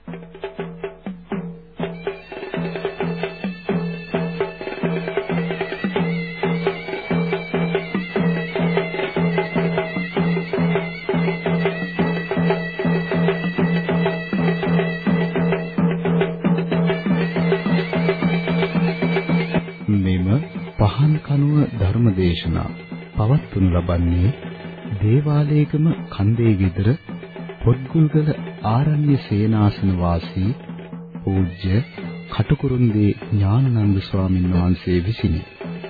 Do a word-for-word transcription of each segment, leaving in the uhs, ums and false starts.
ධර්මදේශනා පවත්වනු ලබන්නේ දේවාලයේගම කන්දේ ගෙදර පොත්ගුල්ගල ආරණ්‍ය සේනාසන වාසී පූජ්‍ය කටුකුරුන්දී ඥානানন্দ ස්වාමීන් වහන්සේ විසිනි.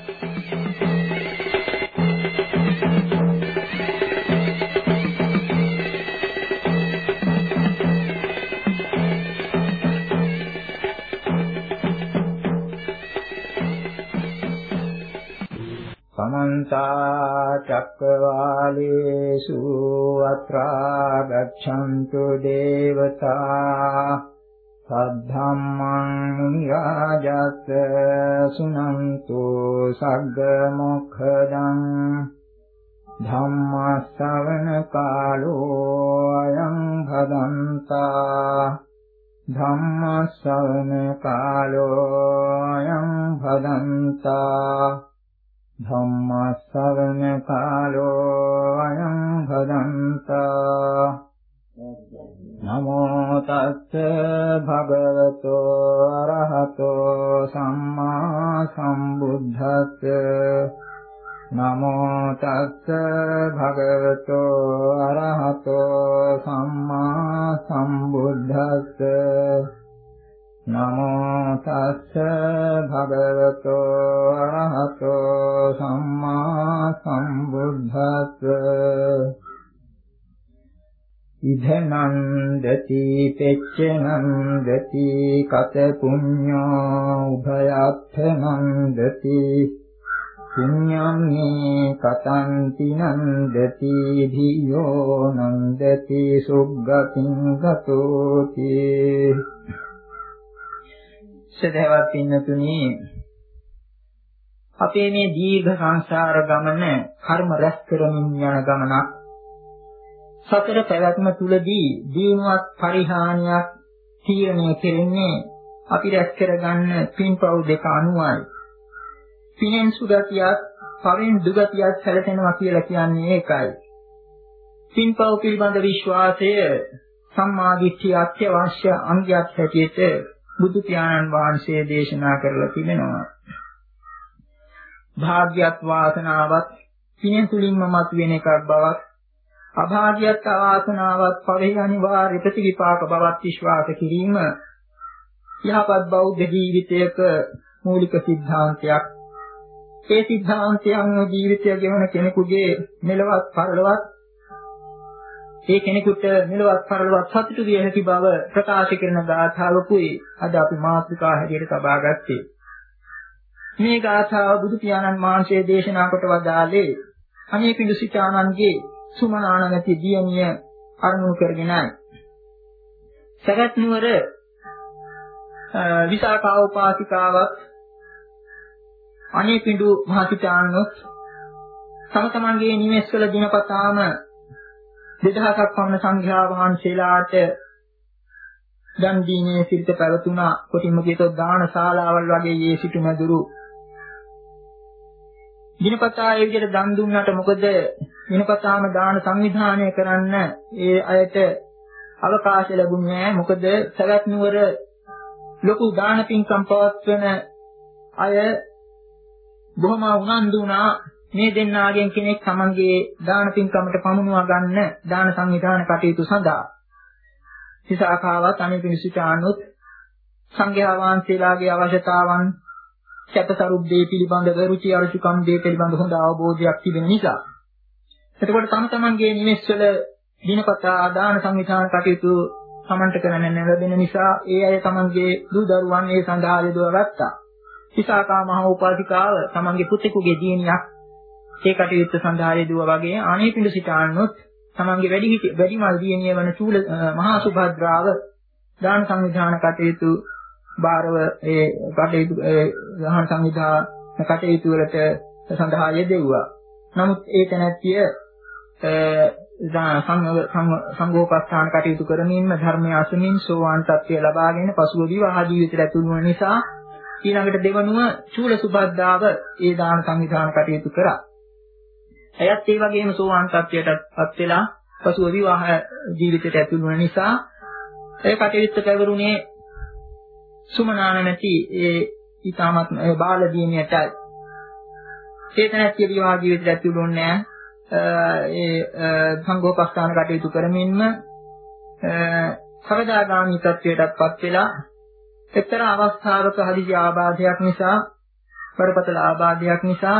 චක්කවාලේසු අත්‍රා ගච්ඡන්තු දේවතා සද්ධම්මං මුනි රාජස්ස සුනන්තු සග්ග මොක්ඛදං ධම්ම ශ්‍රවණ කාලෝ අයං භදන්තා ධම්ම ශ්‍රවණ කාලෝ අයං භදන්තා ධම්ම ශ්‍රවණ කාලෝ අයං භදන්තා නමෝ තස්ස භගවතෝ අරහතෝ සම්මා සම්බුද්දස්ස නමෝ තස්ස භගවතෝ අරහතෝ සම්මා සම්බුද්දස්ස නමෝ තස්ස භගවතෝ අරහතෝ සම්මා සම්බුද්දස්ස ඉදනං දති පෙච්චනං දති කත පුඤ්ඤෝ උභයත්තනං දති පුඤ්ඤම්නේ කතන්ති නන්දති ධියෝ නන්දති සුග්ගතින් ගතෝති. සදහවත් පින්නතුනි, අපේ මේ දීර්ඝ සංසාර ගමන කර්ම රැස් කරමින් යන ගමනක්. සතර පැවැත්ම තුලදී දිනුවත් පරිහානියක් තීරණය කෙරෙන්නේ අපි රැස් කරගන්න පින්පව් දෙක අනුවයි. පිනෙන් සුගතියක්, පවෙන් දුගතියක් සැලසෙනවා කියලා කියන්නේ ඒකයි. පින්පව් පිළිබඳ විශ්වාසය සම්මා දිට්ඨිය අත්‍යවශ්‍ය අංගයක් හැටියට බුදු පියාණන් වහන්සේ දේශනා කරලා තිබෙනවා. භාග්‍යවත් වාසනාවත් පිනෙන් තුලින්ම මතුවෙන එකක් බවත්, අභාග්‍යවත් වාසනාවත් පවෙහි අනිවාර්ය ප්‍රතිවිපාක බවත් විශ්වාස කිරීම යහපත් බෞද්ධ ජීවිතයක මූලික સિદ્ધාන්තයක්. ඒ સિદ્ધාන්තය අනුව ජීවිතය ගෙවන කෙනෙකුගේ මෙලවත් පරලොවත් ඒ කෙනෙකුට මෙලවත් පරලොවත් සතුටු විය හැකි බව ප්‍රකාශ කරන ගාථාවකුයි අද අපි මාතෘකා හැටියට තබා ගත්තේ. මේ ගාථාව බුදු පියාණන් වහන්සේ දේශනා කොට වදාළේ අනේ පිඬු සිතානන්ගේ සුමනානගති දියණිය අරමුණු කරගෙනයි. සගත් නුවර විසාකා උපාසිකාවක් අනේ පිඬු මහසිතානොත් තම තමන්ගේ නිවෙස්වල දිනපතාම දෙදහසක් පමණ සංඝයා වහන්සේලාට දන් දීමේ සිරිත පැවතුණා. කොටින්ම කියතොත් දාන ශාලාවල් වගේ යේ සිටු මැදුරු දිනපතා ඒ විදිහට දන් දුන්නට මොකද දිනපතාම දාන සංවිධානය කරන්න ඒ අයට අවකාශ ලැබුණේ නැහැ. මොකද සවැත් නුවර ලොකු දාන පින්කම් පවත්වන අය බොහොම උනන්දු වුණා මේ දෙන්නාගෙන් කෙනෙක් තමන්ගේ දාන පින්කමට පමුණුවා ගන්න දාන සංවිධාන කටයුතු සඳහා. විසාකාවත් අනේ පිණිසිතානුත් සංඝයා වහන්සේලාගේ අවශ්‍යතාවන් සැපසරුප් දේ පිළිබඳව රුචි අරුචිකම් දේ පිළිබඳ හොඳ අවබෝධයක් තිබෙන නිසා. එතකොට තම තමන්ගේ නිවෙස්වල දිනපතා දාන සංවිධාන කටයුතු සමන්ත කරන්න ලැබෙන නිසා ඒ අය තමන්ගේ දූ දරුවන් ඒ සඳහා යොදවා ගත්තා. විසාකා මහ උපාසිකාව තමන්ගේ පුතෙකුගේ දියණියක් ඒ කටයුත්ත සඳහා යෙදුවා වගේ අනේ පිඬු සිතානොත් තමන්ගේ වැඩි වැඩිමල් දියණිය වන චූල මහා සුභද්‍රාව දාන සංවිධාන කටයුතු බාරව ඒ කටයුතු දාන සංවිධාන කටයුතු වලට සඳහා යෙදුවා. නමුත් ඒ තැනැත්තිය සංඝෝපස්ථාන කටයුතු කරමින්ම ධර්මය අසමින් සෝවාන් තත්ත්වය ලබාගෙන පසුව විවාහ ජීවිතයට ඇතුළු වන නිසා ඊළඟට දෙවනුව චූල සුබද්දාව ඒ දාන සංවිධාන කටයුතු කරා. එයත් ඒ වගේම සෝවාන් තත්ත්වයටපත් වෙලා පසුව විවාහ ජීවිතයට ඇතුළු වන නිසා ඒ කටයුත්ත පැවරුනේ සුමනාන නැති ඒ ඊටමත් බාල දිනියටයි. චේතනත්‍ය විවාහ ජීවිතයට ඇතුළු වුණේ ඒ සංඝෝපස්ථාන කටයුතු කරමින්ම සකදාගාමී තත්වයටපත් වෙලා එක්තරා අවස්ථාවක හදිසි ආබාධයක් නිසා බරපතල ආබාධයක් නිසා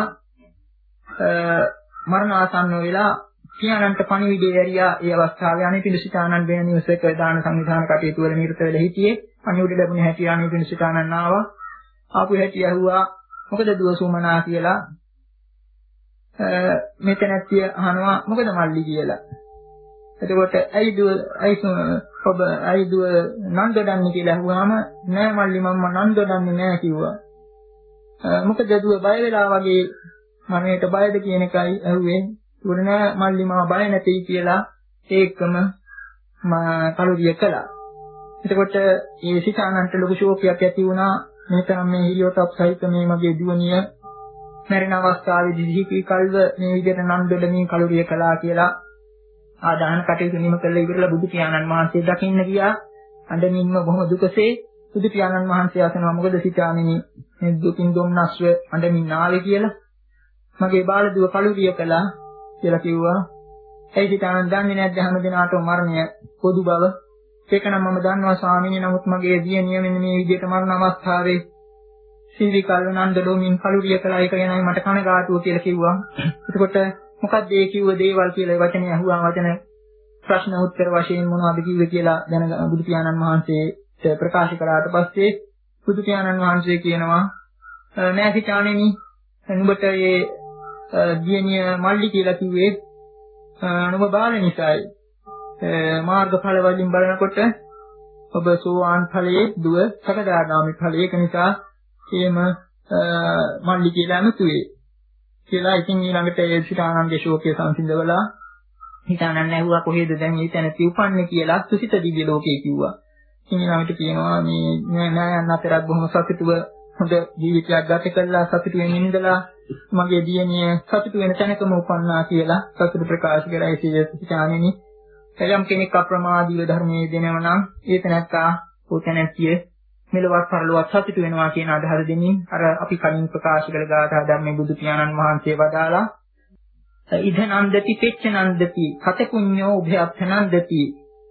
මරණාසන්න වෙලා පියාණන්ට පණිවිඩය ඇරියා. ඒ අවස්ථාවේ අනිපිඬුසිතානන් වෙන නිවසක දාන සංවිධාන කටයුතු වල නිරත වෙලා හිටියේ. පණිවිඩ ලැබුණේ හැටි අනිපිඬුසිතානන් ආවා. ආපු හැටි ඇහුවා මොකද දුව සුමනා කියලා. මෙතනත්ය අහනවා මොකද මල්ලි කියලා. එතකොට ඇයි දුව ඇයි ඔබ ඇයි දුව නන්දොඩන්නේ කියලා අහුවාම නෑ මල්ලි මම නන්දොඩන්නේ නෑ කිව්වා. මොකද දුව බය වෙලා වගේ මමයට බයද කියන එකයි ඇහුවේ. උඩ නෑ මල්ලි මම බය නැtei කියලා ඒකම මා කලුරිය කළා. එතකොට මේ සිතානන්ට ලොකු ශෝකයක් ඇති වුණා. මේතරම් මේ හිරියොතප් සහිත මේ මගේ දුවනිය මරණ අවස්ථාවේදී දිහි කල්ව මේ විදිහට නන්දොඩමින් කලුරිය කළා කියලා ආදාන කටයුතු නිම කළා ඉවරලා බුදු පියාණන් වහන්සේ දකින්න ගියා. අඬමින්ම බොහොම දුකසේ බුදු පියාණන් වහන්සේ අසනවා මොකද සිතාණෙනි මේ දුකින් දුම්නස්ව අඬමින් ආවේ කියලා. මගේ බාල දුව කලුරිය කළා කියලා කිව්වා. ඒ සිතාණන් දන්නේ නැද්ද හැම දිනාටම මරණය පොදු බව? ඒක නම් මම දන්නවා ස්වාමීනි. නමුත් මගේ දියණිය මෙන්න මේ විදිහට මරණ අවස්ථාවේ සීවි කල්වනන්දලෝමින් කලුරිය කළා. ඒක ගැනයි මට කනගාටුව කියලා කිව්වා. එතකොට මොකක්ද ඒ කිව්ව දේවල් කියලා ඒ වචනේ අහුවා. වචන ප්‍රශ්න උත්තර වශයෙන් මොනවද කිව්වේ කියලා දැන බුදු පියාණන් වහන්සේට ප්‍රකාශ කළාට පස්සේ බුදු පියාණන් වහන්සේ කියනවා නෑ සිතාණෙනි නුඹට මේ දියණිය මල්ලි කියලා කිව්වේ නුඹ බාල නිසායි. මාර්ගඵල වලින් බලනකොට ඔබ සෝවාන් ඵලයේ දුව සකදාගාමි ඵලයේ. ඒක නිසා එහෙම මල්ලි කියලා අනුතුවේ කියලා. ඉතින් ඊළඟට ඒ සිතානන්ගේ ශෝකයේ සංසිඳවලා හිතානන් ඇහුවා කොහෙද දැන් මේ තැනදී උපන්නේ කියලා සුසිත දිව්‍ය ලෝකේ කිව්වා. ඉතින් ඊළඟට කියනවා මේ නෑයන් අතරත් බොහොම සතුටුව හොඳ ජීවිතයක් ගත කළා. සතුටු වෙමින් ඉඳලා මගේ දියණිය සතුටු වෙන තැනකම උපන්නා කියලා සතුට ප්‍රකාශ කරලා ඒ සිතානෙනි එලම් කෙනෙක් අප්‍රමාදීව ධර්මයේ දෙනව නම් ඒ තැනත්තා උතැනැතිය මෙලොවක් පරලොවක් සතුටු වෙනවා කියන අදහස දෙමින් අර අපි කලින් ප්‍රකාශ කළ ගාථා ධර්මයේ බුදු පියාණන් වහන්සේ වදාලා ඉදනන්දති පෙච්චනන්දති කතකුඤ්ඤෝ උභයත්නන්දති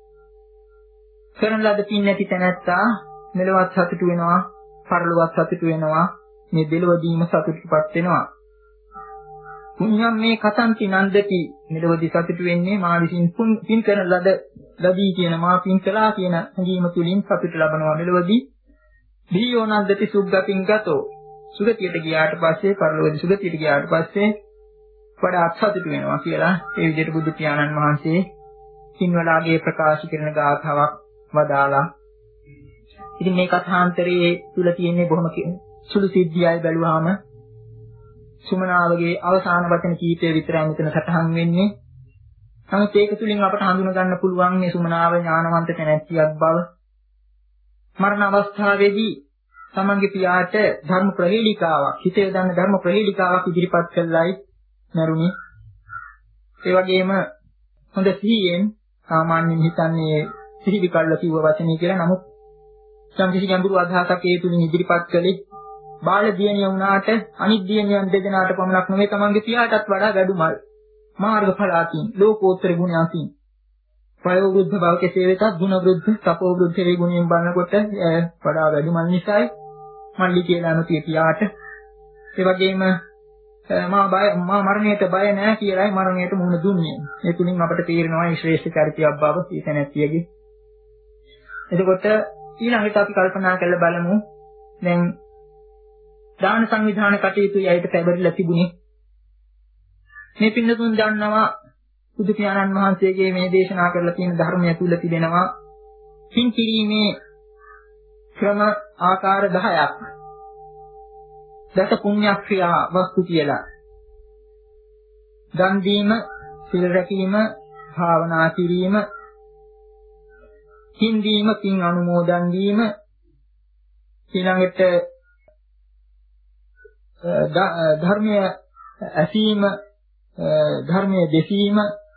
කරන ලද පින් නැති තැනැත්තා මෙලොවක් සතුටු වෙනවා පරලොවක් සතුටු වෙනවා මේ දෙලොවදීම සතුටුපත් වෙනවා. පුඤ්ඤම් මේ කතන්ති නන්දති මෙලොවදී සතුටු වෙන්නේ මා විසින් පින් කරන ලද ලදී කියන මා පින් කළා කියන හැඟීම තුලින් සතුට ලබනවා. මෙලොවදී දීයෝ නන්දති සුග්ගතින් ගතෝ සුගතියට ගියාට පස්සේ පරලොවදී සුගතියට ගියාට පස්සේ වඩා සතුටු වෙනවා කියලා ඒ විදිහට බුදු පියාණන් වහන්සේ සින්වලාගේ ප්‍රකාශ කරන ගාථාවක් වදාලා. ඉතින් මේ කථාන්තරයේ තුල තියෙන්නේ බොහොම සුළු සිද්ධියයි බැලුවාම සුමනාවගේ අවසාන වචන කීපය විතරයි මෙතන සටහන් වෙන්නේ. නමුත් ඒක තුලින් අපට හඳුනා ගන්න පුළුවන් මේ සුමනාව ඥානවන්ත තැනැත්තියක් බව. මරණ අවස්ථාවේදී තමන්ගේ පියාට ධර්ම ප්‍රහේලිකාවක්, හිතේ දාන ධර්ම ප්‍රහේලිකාවක් ඉදිරිපත් කළායි නරුණි. ඒ වගේම හොඳ සිහියෙන් සාමාන්‍යයෙන් හිතන්නේ සිහිවි කල්ලා කිව්ව වචනේ කියලා. නමුත් සම් කිසි ගැඹුරු අදහසක් ඒ තුලින් ඉදිරිපත් කළේ බාල දියණිය වුණාට අනිත් දියණියන් දෙදෙනාට පමණක් නෙවෙයි තමන්ගේ පියාටත් වඩා වැඩුමල් මාර්ගඵලාකින් ලෝකෝත්තර ගුණයන්කින් ප්‍රයෝගුද්ධ බව කෙසේ වෙතත් ගුණ වෘද්ධ තපෝ වෘද්ධ වේ ගුණයෙන් බලනකොට වඩා වැඩිමල් නිසායි මල්ලි කියලා අනුතිය පියාට. ඒ වගේම මා බය මා මරණයට බය නැහැ කියලායි මරණයට මුහුණ දුන්නේ. ඒ තුලින් අපට තේරෙනවා මේ ශ්‍රේෂ්ඨ චරිතයක් බව ඊට නැතියගේ. එතකොට ඊළඟට අපි කල්පනා කරලා බලමු දැන් දාන සංවිධාන කටයුතු යයිට පැවරිලා තිබුණේ මේ පින්නතුන් දන්නවා බුදු පියාණන් වහන්සේගේ මේ දේශනා කරලා තියෙන ධර්මය තුල තිබෙනවා පින් කිරීමේ ක්‍රම ආකාර දහයක් දස පුණ්‍යක්‍රියා වස්තු කියලා. දන් දීම, සිල් රැකීම, භාවනා කිරීම, හින්දීම, පින් අනුමෝදන් වීම, ඊළඟට ධර්මයේ ඇසීම, ධර්මයේ දෙසීම,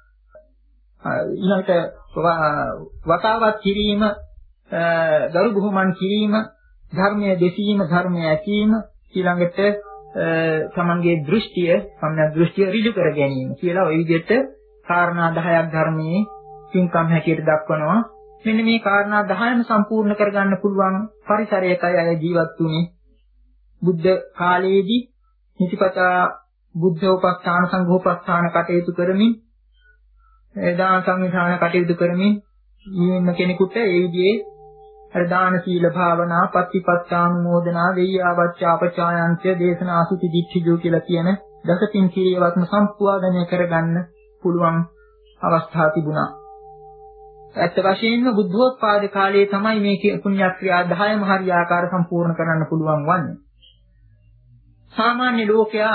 ඊළඟට වතාවත් කිරීම, දරු බුහුමන් කිරීම, ධර්මයේ දෙසීම, ධර්මයේ ඇසීම, ඊළඟට තමන්ගේ දෘෂ්ටිය, සම්‍යක් දෘෂ්ටිය ඍජු කර ගැනීම කියලා ওই විදිහට කාරණා දහයක් ධර්මයේ පින්කම් හැටියට දක්වනවා. මෙන්න මේ කාරණා දහයම සම්පූර්ණ කරගන්න පුළුවන් පරිසරයකයි අය ජීවත් වුනේ. බුද්ධ කාලයේදී නිතිපතා බුද්ධෝපස්ථාන සංඝෝපස්ථාන කටයුතු කරමින්, දාන සංවිධාන කටයුතු කරමින් ඉන්න කෙනෙකුට ඒ විදිහේ අර දාන සීල භාවනා පත්තිපත්තානුමෝදනා වෙය්‍යාවච්ඡාපචායන්ත්‍ය දේශනා සුති දිට්ඨිජෝ කියලා කියන දසපින් කිරියවත්ම සම්පූර්ණණය කරගන්න පුළුවන් අවස්ථා තිබුණා. ඇත්ත වශයෙන්ම බුද්ධෝත්පාද කාලයේ තමයි මේ පුණ්‍ය ක්‍රියා දහයම හරියාකාර සම්පූර්ණ කරන්න පුළුවන් වන්නේ. සාමාන්‍ය ලෝකයා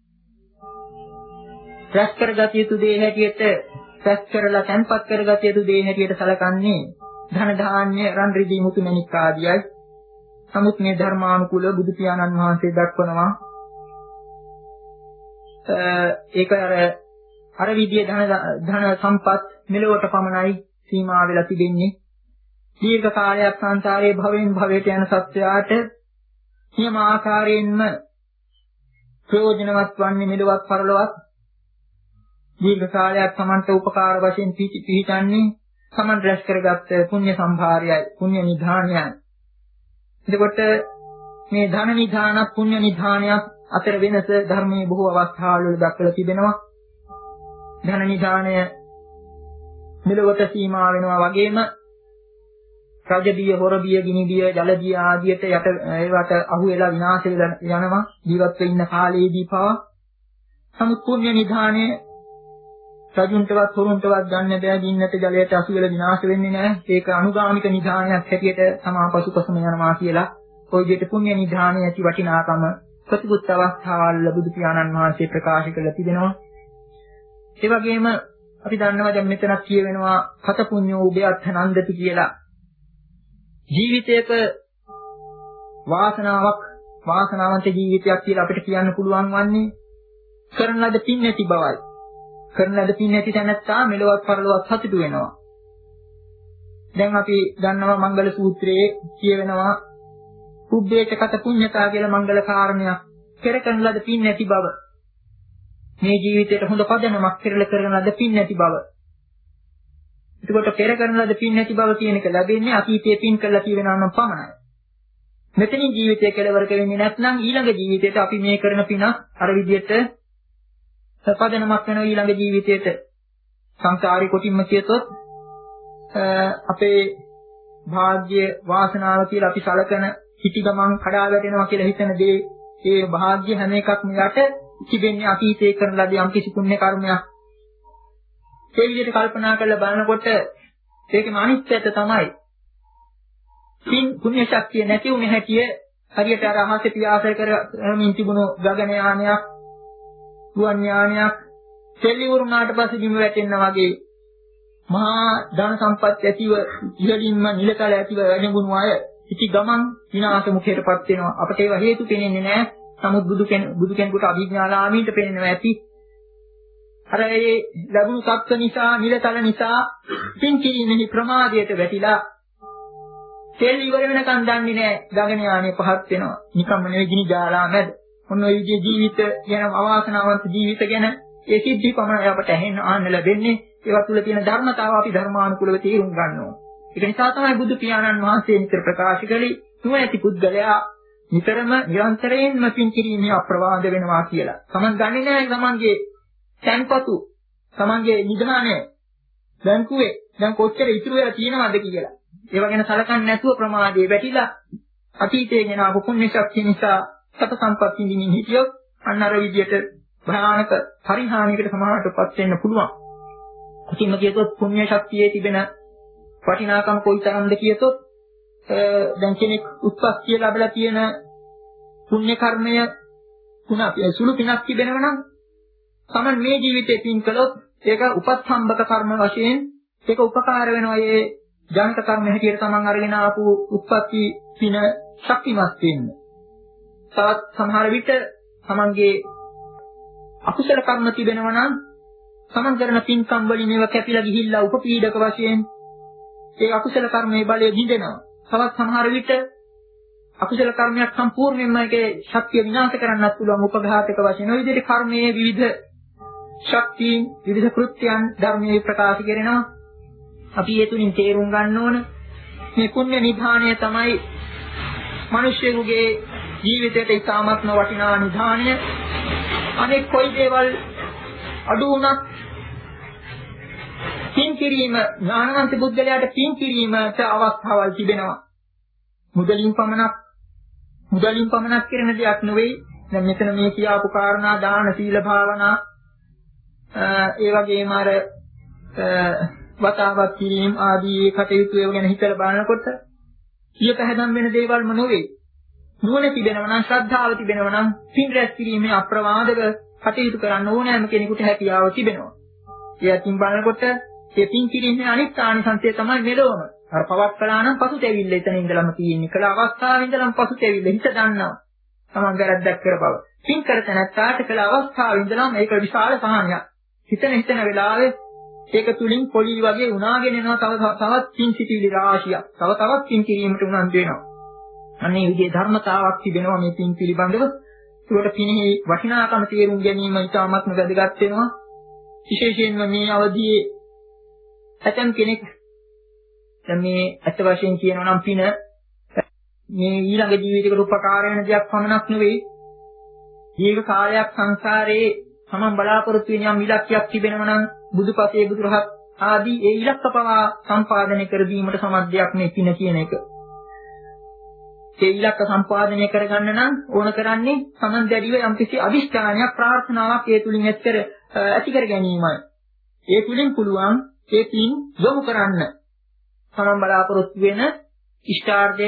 රැස් කරගත යුතු දේ හැටියට රැස් කරලා තැන්පත් කරගත යුතු දේ හැටියට සැලකන්නේ ධන ධාන්‍ය රන් රිදී මුතු මණික් ආදියයි. නමුත් මේ ධර්මානුකූල බුදු පියාණන් වහන්සේ දක්වනවා ඒක අර අර විදියේ ධන ධන සම්පත් මෙලොවට පමණයි සීමා වෙලා තිබෙන්නේ. දීර්ඝ කාලයක් සංසාරයේ භවෙන් භවයට යන සත්‍යයට නියම ආකාරයෙන්ම ප්‍රයෝජනවත් වන්නේ මෙලොවත් පරලොවත්. දීර්ඝ කාලයක් Tamanta උපකාර වශයෙන් පිහිටන්නේ සමන් රැස් කරගත්ත පුණ්‍ය සම්භාරයයි, පුණ්‍ය නිධානයයි. එතකොට මේ ධන නිධානත් පුණ්‍ය නිධානයක් අතර වෙනස ධර්මයේ බොහෝ අවස්ථාවල දක්වලා තිබෙනවා. ධන නිධානය මෙලොවට සීමා වෙනවා වගේම රජබිය, හොරබිය, ගිනිබිය, ජලබිය ආදියට යට ඒවට අහු වෙලා විනාශ වෙලා යනවා ජීවත් වෙ ඉන්න කාලයේදී පවා. නමුත් පුණ්‍ය නිධානය රජුන්ටවත් හොරුන්ටවත් ගන්න බෑ, ගින්නට ජලයට අසු වෙලා විනාශ වෙන්නේ නැහැ. ඒක අනුගාමික නිධානයක් හැටියට සමාපසුපසම යනවා කියලා ওই විදිහට පුණ්‍ය නිධානය ඇති වටිනාකම ප්‍රතිපුත් අවස්ථාවල බුදු පියාණන් වහන්සේ ප්‍රකාශ කරලා තිබෙනවා. ඒ වගේම අපි දන්නවා දැන් මෙතනක් කියවෙනවා කත පුඤ්ඤෝ උභයත්ථ නන්දති කියලා. ජීවිතයක වාසනාවක් වාසනාවන්ත ජීවිතයක් කියලා අපිට කියන්න පුළුවන් වන්නේ කරන ලද පින් නැති බවයි. කරන ලද පින් නැති තැනත්තා මෙලොවත් පරලොවත් සතුටු වෙනවා. දැන් අපි දන්නවා මංගල සූත්‍රයේ කියවෙනවා උබ්බේච කත පුඤ්ඤතා කියලා මංගල කාරණයක්. පෙර කරන ලද පින් නැති බව. මේ ජීවිතයට හොඳ පදනමක් පෙරල කරන ලද පින් නැති බව. එතකොට පෙර කරන ලද පින් නැති බව කියන එක ලැබෙන්නේ අතීතයේ පින් කළා කියනවා නම් පමණයි. මෙතනින් ජීවිතය කෙලවර වෙන්නේ නැත්නම් ඊළඟ ජීවිතයට අපි මේ කරන පින අර විදිහට පදනමක් වෙනවා ඊළඟ ජීවිතයට. සංසාරේ කොටින්ම කියතොත් අපේ භාග්‍ය වාසනාව කියලා අපි සලකන හිටි ගමන් කඩා වැටෙනවා කියලා හිතන දේ ඒ භාග්‍ය හැම එකක්ම යට තිබෙන්නේ අතීතයේ කරන ලද යම් කිසි පුණ්‍ය කර්මයක්. ඒ විදිහට කල්පනා කරලා බලනකොට ඒකේ අනිත්‍යත තමයි. පින් පුණ්‍ය ශක්තිය නැති වුණ හැටිය හරියට අර අහසේ පියාසර කරමින් තිබුණු ගගන යානයක්, ගුවන් යානයක් සෙල්ලි වුණාට පස්සේ බිම වැටෙනවා වගේ මහා ධන සම්පත් ඇතිව ඉහළින්ම නිලතල ඇතිව වැඩගුණු අය ඉති ගමන් විනාශ මුඛයටපත් වෙනවා. අපට ඒවා හේතු පෙනෙන්නේ නැහැ. නමුත් බුදු කෙන බුදු කෙනෙකුට අභිඥාලාමීන්ට පෙනෙනවා ඇති. අර ඒ ලැබුණු සත්ත්ව නිසා, නිලතල නිසා පින් කිරීමේ ප්‍රමාදයට වැටිලා තෙල් ඉවර වෙනකන් දන්නේ නැහැ. ගගන යානේ පහත් වෙනවා. නිකම්ම නෙවෙයි ගිනි ජාලා මැද. ඔන්න ඔය විදිහේ ජීවිත ගැන, අවාසනාවන්ත ජීවිත ගැන ඒ සිද්ධි පමණ අපට ඇහෙන්න ආන්න ලැබෙන්නේ. ඒවා තුළ තියෙන ධර්මතාව අපි ධර්මානුකූලව තේරුම් ගන්නවා. ඒක නිසා තමයි බුදු පියාණන් වහන්සේ නිතර ප්‍රකාශ කළේ නුවණැති පුද්ගලයා නිතරම නිරන්තරයෙන්ම පින් කිරීමේ අප්‍රවාද වෙනවා කියලා. Taman දන්නේ නැහැ Tamanගේ තැන්පතු, Tamanගේ නිධානය බැංකුවේ දැන් කොච්චර ඉතුරු වෙලා තියෙනවද කියලා. ඒව ගැන සලකන්නේ නැතුව ප්‍රමාදයේ වැටිලා අතීතයේ ගෙන ආපු පුණ්‍ය ශක්තිය නිසා සත සම්පත් විඳින්න හිටියොත් අන්න අර විදියට භයානක පරිහානියකට සමානටපත් වෙන්න පුළුවන්. කිසිම කියතොත් පුණ්‍ය ශක්තියේ තිබෙන වටිනාකම කොයිතරම්ද කියතොත් දැන් කෙනෙක් උත්පත්තිය ලැබලා තියෙන පුණ්‍ය කර්මය තුන සුළු පිනක් තිබෙනවා නම් Taman මේ ජීවිතේ පින් කළොත් ඒක උපත්සම්බක කර්ම වශයෙන් ඒක උපකාර වෙනවා. ඒ ජනිත කර්ම හැටියට තමන් අරගෙන ආපු උත්පත්ති පින ශක්තිමත් වෙන්න. තවත් සමහර විට තමන්ගේ අකුසල කර්ම තිබෙනවා නම් තමන් කරන පින්කම් වලින් ඒවා කැපිලා ගිහිල්ලා උපපීඩක වශයෙන් ඒ අකුසල කර්මයේ බලය බිඳෙනවා. තවත් සමහර විට අකුසල කර්මයක් සම්පූර්ණයෙන්ම ඒකේ ශක්තිය විනාශ කරන්නත් පුළුවන් උපඝාතක වශයෙන්. ඔය විදිහට කර්මයේ විවිධ ශක්තියින් විවිධ කෘත්‍යයන් ධර්මයේ ප්‍රකාශ කරනවා. අපි ඒ තුලින් තේරුම් ගන්න ඕන මේ පුණ්‍ය නිධානය තමයි මිනිස්යෙකුගේ ජීවිතයට ඉතාමත්ම වටිනා නිධානය. අනෙක් කොයි දේවල් අඩු වුණත් පින් කිරීම ඥානවන්ත බුද්ධලයාට පින් කිරීමට අවස්ථාවල් තිබෙනවා. මුදලින් පමණක් මුදලින් පමණක් කරන දෙයක් නෙවෙයි. දැන් මෙතන මේ කියාපු කාරණා දාන සීල භාවනා ඒ වගේම අර වතාවත් කිරීම ආදී කටයුතු ඒව ගැන හිතලා බලනකොට සිය පැහැදම් වෙන දේවල්ම නෙවෙයි. නුවණ තිබෙනවා නම් ශ්‍රද්ධාව තිබෙනවා නම් පින් රැස් කිරීමේ අප්‍රමාදව කටයුතු කරන්න ඕනෑම කෙනෙකුට හැකියාව තිබෙනවා. ඒ අතින් බලනකොට මේ පින් කිරීමේ අනිත් ආනිසංසය තමයි මෙලොවම. අර පවත් කළා නම් පසුතැවිල්ල එතන ඉඳලම තියෙන්නේ. කළ අවස්ථාවේ ඉඳලම පසුතැවිල්ල හිත දන්නවා. තමන් වැරද්දක් කර බව. පින් කරත නැත්තාට කළ අවස්ථාවේ ඉඳලම ඒක විශාල සහනයක්. හිතන හිතන වෙලාවේ ඒක තුලින් පොළි වගේ උනාගෙන යනවා. තව තවත් පින් සිටිවිලි රාශියක්. තව තවත් පින් කිරීමට උනන්දු වෙනවා. අන්නේ විදිහේ ධර්මතාවක් තිබෙනවා මේ පින් පිළිබඳව. ඒකට පිනෙහි වටිනාකම තේරුම් ගැනීම ඉතාමත්ම වැදගත් වෙනවා. විශේෂයෙන්ම මේ අවධියේ ඇතම් කෙනෙක් දැන් මේ අත් වශයෙන් කියනවා නම් පින මේ ඊළඟ ජීවිතයකට උපකාර වෙන දෙයක් පමණක් නෙවෙයි. දීර්ඝ කාලයක් සංසාරයේ තමන් බලාපොරොත්තු වෙන යම් ඉලක්කයක් තිබෙනවා නම් බුදුපසේ බුදුරහත් ආදී ඒ ඉලක්ක පවා සම්පාදනය කර දීමට සමර්ථයක් මේ පින කියන එක. ඒ ඉලක්ක සම්පාදනය කරගන්න නම් ඕන කරන්නේ තමන් දැඩිව යම්කිසි අදිෂ්ඨානයක් ප්‍රාර්ථනාවක් ඒ තුලින් ඇත්තර ඇති කර ගැනීමයි. ඒ තුලින් පුළුවන් ඒ පින් යොමු කරන්න. තමන් බලාපොරොත්තු වෙන ඉෂ්ටාර්ථය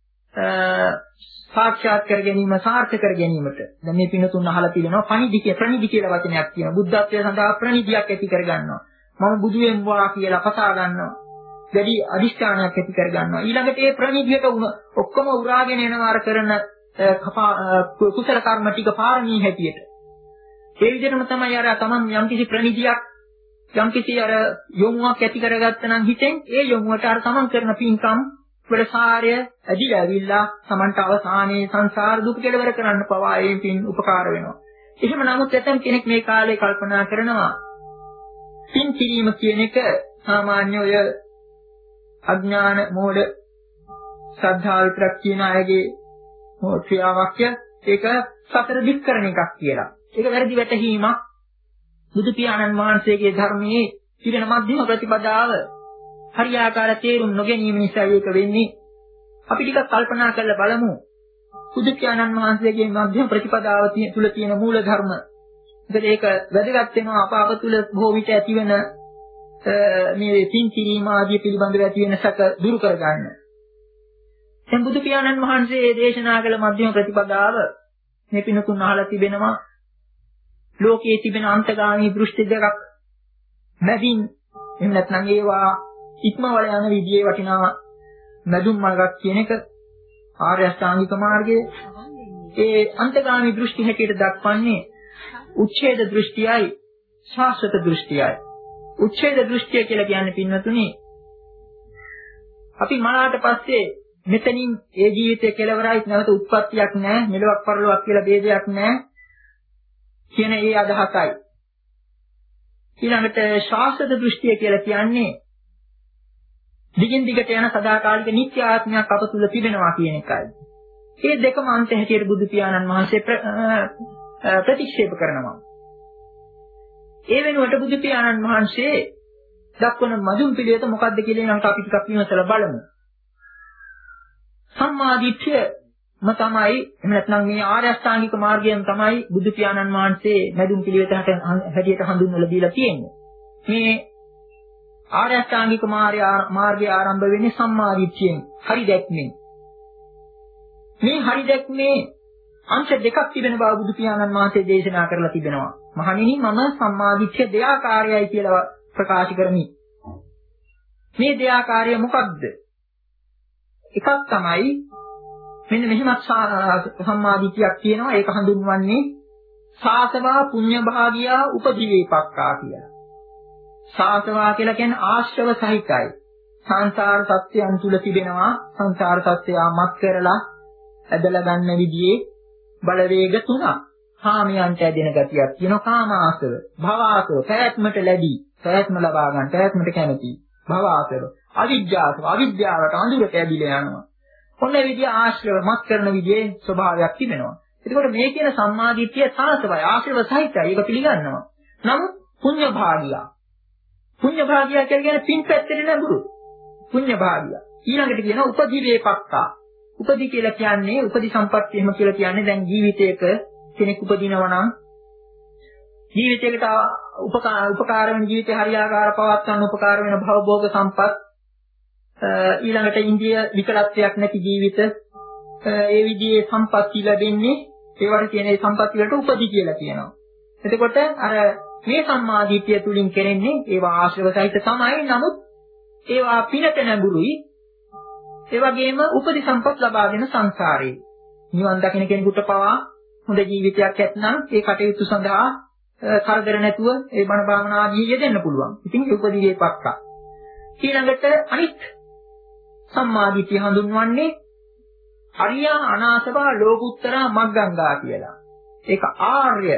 සාක්ෂාත් කර ගැනීම සාර්ථක කර ගැනීමට. දැන් මේ පින තුන අහලා තියෙනවා පණිදි කිය ප්‍රණිදි කියලා වචනයක් තියෙනවා. බුද්ධත්වයට සඳහා ප්‍රණිදියක් ඇති කර ගන්නවා. මම බුදු වෙම්වා කියලා කතා ගන්නවා. වැඩි අදිෂ්ඨානයක් ඇති කර ගන්නවා. ඊළඟට ඒ ප්‍රණිදියට ඔක්කොම උරාගෙන යනවා අර කරන කුසල කර්ම ටික පාරමී හැටියට. ඒ විදිහටම තමයි අර තමන් යම්කිසි ප්‍රණිදියක් යම්කිසි අර යොමුවක් ඇති කරගත්ත නම් හිතෙන් ඒ යොමුවට අර තමන් කරන පින්කම් වලසාරය ඇදිලා ඇවිල්ලා තමන්ට අවසානයේ සංසාර දුක කෙලවර කරන්න පවා ඒ පින් උපකාර වෙනවා. එහෙම නමුත් ඇතම් කෙනෙක් මේ කාලේ කල්පනා කරනවා පින් කිරීම කියන එක සාමාන්‍ය ඔය අඥාන මෝඩ ශ්‍රද්ධාව විතරක් කියන අයගේ ක්‍රියාවක් ඒක සතර දික් කරන එකක් කියලා. ඒක වැරදි වැටහීමක්. බුදු පියාණන් වහන්සේගේ ධර්මයේ පිළින මධ්‍යම ප්‍රතිපදාව හරියාකාර තේරුම් නොගැනීම නිසා ඒක වෙන්නේ. අපි ටිකක් කල්පනා කරලා බලමු. බුදු පියාණන් වහන්සේගේ මධ්‍යම ප්‍රතිපදාව තුල තියෙන මූල ධර්ම. ඒකද ඒක වැදගත් වෙනවා අප අප තුල බොහෝ විට ඇතිවෙන මේ පින් කිරීම ආදී පිළිබඳව ඇති වෙන සැක දුරු කරගන්න. දැන් බුදු පියාණන් වහන්සේ දේශනා කළ මධ්‍යම ප්‍රතිපදාව මේ පිනකුන් අහලා තිබෙනවා. ලෝකයේ තිබෙන අන්තගාමී දෘෂ්ටි දෙකක් මැදින් එහෙම නැත්නම් ඒවා ඉක්මවල යන විදියේ වටිනා මැදුම් මාර්ගයක් කියන එක ආර්ය අෂ්ටාංගික මාර්ගයේ ඒ අන්තගාමී දෘෂ්ටි හැටියට දක්වන්නේ උච්ඡේද දෘෂ්ටියයි ශාස්ත්‍ර දෘෂ්ටියයි. උච්ඡේද දෘෂ්ටිය කියලා කියන්නේ පින්වතුනි අපි මරාට පස්සේ මෙතනින් ඒ ජීවිතය කෙලවරයි නැවත උත්පත්තියක් නැහැ මෙලොවක් පරලොවක් කියලා ભેදයක් නැහැ කියන ඒ අදහසයි. ඊළඟට ශාස්ත්‍ර දෘෂ්ටිය කියලා කියන්නේ දිගින් දිගට යන සදාකාලික නිත්‍ය ආත්මයක් අප තුල තිබෙනවා කියන එකයි. මේ දෙකම අන්ත හැටියට බුදු පියාණන් වහන්සේ ප්‍රතික්ෂේප කරනවා. ඒ වෙනුවට බුදු පියාණන් වහන්සේ දක්වන මදුම් පිළිවෙත මොකක්ද කියලා නම් අපි ටිකක් විමසලා බලමු. සම්මා දිට්ඨියම තමයි එහෙම නැත්නම් මේ ආර්ය අෂ්ටාංගික මාර්ගයෙන් තමයි බුදු පියාණන් වහන්සේ මදුම් පිළිවෙත හැටියට හඳුන්වලා දීලා තියෙන්නේ. මේ ආර්ය අෂ්ටාංගික මාර්ගය ආරම්භ වෙන්නේ සම්මා දිට්ඨියෙන්, හරි දැක්මෙන්. මේ හරි දැක්මේ අංශ දෙකක් තිබෙන බව බුදු පියාණන් වහන්සේ දේශනා කරලා තිබෙනවා. මහණෙනි මම සම්මාදිට්ඨිය දෙආකාරයයි කියලා ප්‍රකාශ කරමි. මේ දෙආකාරය මොකක්ද? එකක් තමයි මෙන්න මෙහෙමත් සම්මාදිට්ඨියක් තියෙනවා. ඒක හඳුන්වන්නේ සාසවා පුඤ්ඤ භාගියා උපදීවේපක්ඛා කියලා. සාසවා කියලා කියන්නේ ආශ්‍රව සහිතයි. සංසාර සත්‍යයන් තුල තිබෙනවා සංසාර සත්‍යය මත් කරලා ඇදලා ගන්න විදිහේ බලවේග තුනක්. කාමයන්ට ඇදෙන ගතියක් තියෙනවා කාමාසව, භවආසව, පැවැත්මට ලැබී, පැවැත්ම ලබා ගන්න, පැවැත්මට කැමති. භවආසව, අවිජ්ජාසව, අවිද්‍යාවට අඳුරට ඇදිලා යනවා. ඔන්න ඒ විදිහ ආශ්‍රව මත් කරන විදිහේ ස්වභාවයක් තිබෙනවා. එතකොට මේ කියන සම්මාදිට්ඨිය සාසවයි ආශ්‍රව සහිතයි. ඒක පිළිගන්නවා. නමුත් පුඤ්ඤ භාගියා. පුඤ්ඤ භාගියා කියන්නේ පින් පැත්තේ නඹුරු. පුඤ්ඤ භාගියා. ඊළඟට කියනවා උපදීවේපක්ඛා. උපදි කියලා කියන්නේ උපදි සම්පත්තිය එහෙම කියලා කියන්නේ දැන් ජීවිතයක කෙනෙක් උපදිනවා නම් ජීවිතයකට උපකාර උපකාර වෙන ජීවිතේ හරියාකාර පවත්වන්න උපකාර වෙන භවභෝග සම්පත් ඊළඟට ඉන්ද්‍රිය විකලත්වයක් නැති ජීවිත ඒ විදිහේ සම්පත්ති ලැබෙන්නේ ඒවට කියන ඒ සම්පත්ති වලට උපදි කියලා කියනවා. එතකොට අර මේ සම්මාදිට්ඨිය තුලින් කෙරෙන්නේ ඒවා ආශ්‍රව සහිත තමයි. නමුත් ඒවා පිනට නැඹුරුයි. ඒ වගේම උපදි සම්පත් ලබාගෙන සංසාරේ නිවන් දකින්න කෙනෙකුට පවා හොඳ ජීවිතයක් ඇත්නම් ඒ කටයුතු සඳහා කරදර නැතුව ඒ බණ භාවනා ආදී යෙදෙන්න පුළුවන්. ඉතින් ඒ උපදි වේපක්ඛා. ඊළඟට අනිත් සම්මාදිට්ඨිය හඳුන්වන්නේ අරියා අනාසවා ලෝකුත්තරා මග්ගංගා කියලා. ඒක ආර්ය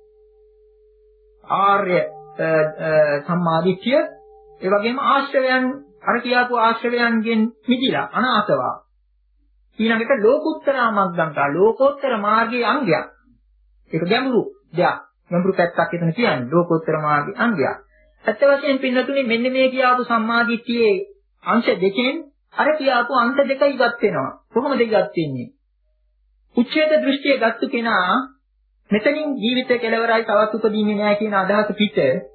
ආර්ය සම්මාදිට්ඨිය. ඒ වගේම ආශ්‍රවයන් අර කියාපු ආශ්‍රවයන්ගෙන් මිදිලා අනාසවා. ඊළඟට ලෝකුත්තරා මග්ගංගා ලෝකෝත්තර මාර්ගයේ අංගයක්. ඒක ගැඹුරු දෙයක්. ගැඹුරු පැත්තක් එතන කියන්නේ ලෝකෝත්තර මාර්ගයේ අංගයක්. ඇත්ත වශයෙන් පින්නතුනි මෙන්න මේ කියාපු සම්මාදිට්ඨියේ අංශ දෙකෙන් අර කියාපු අංශ දෙක ඉවත් වෙනවා. කොහොමද ඉවත් වෙන්නේ? උච්ඡේද දෘෂ්ටිය ගත්ත කෙනා මෙතනින් ජීවිතේ කෙලවරයි තවත් උපදින්නේ නැහැ කියන අදහස පිට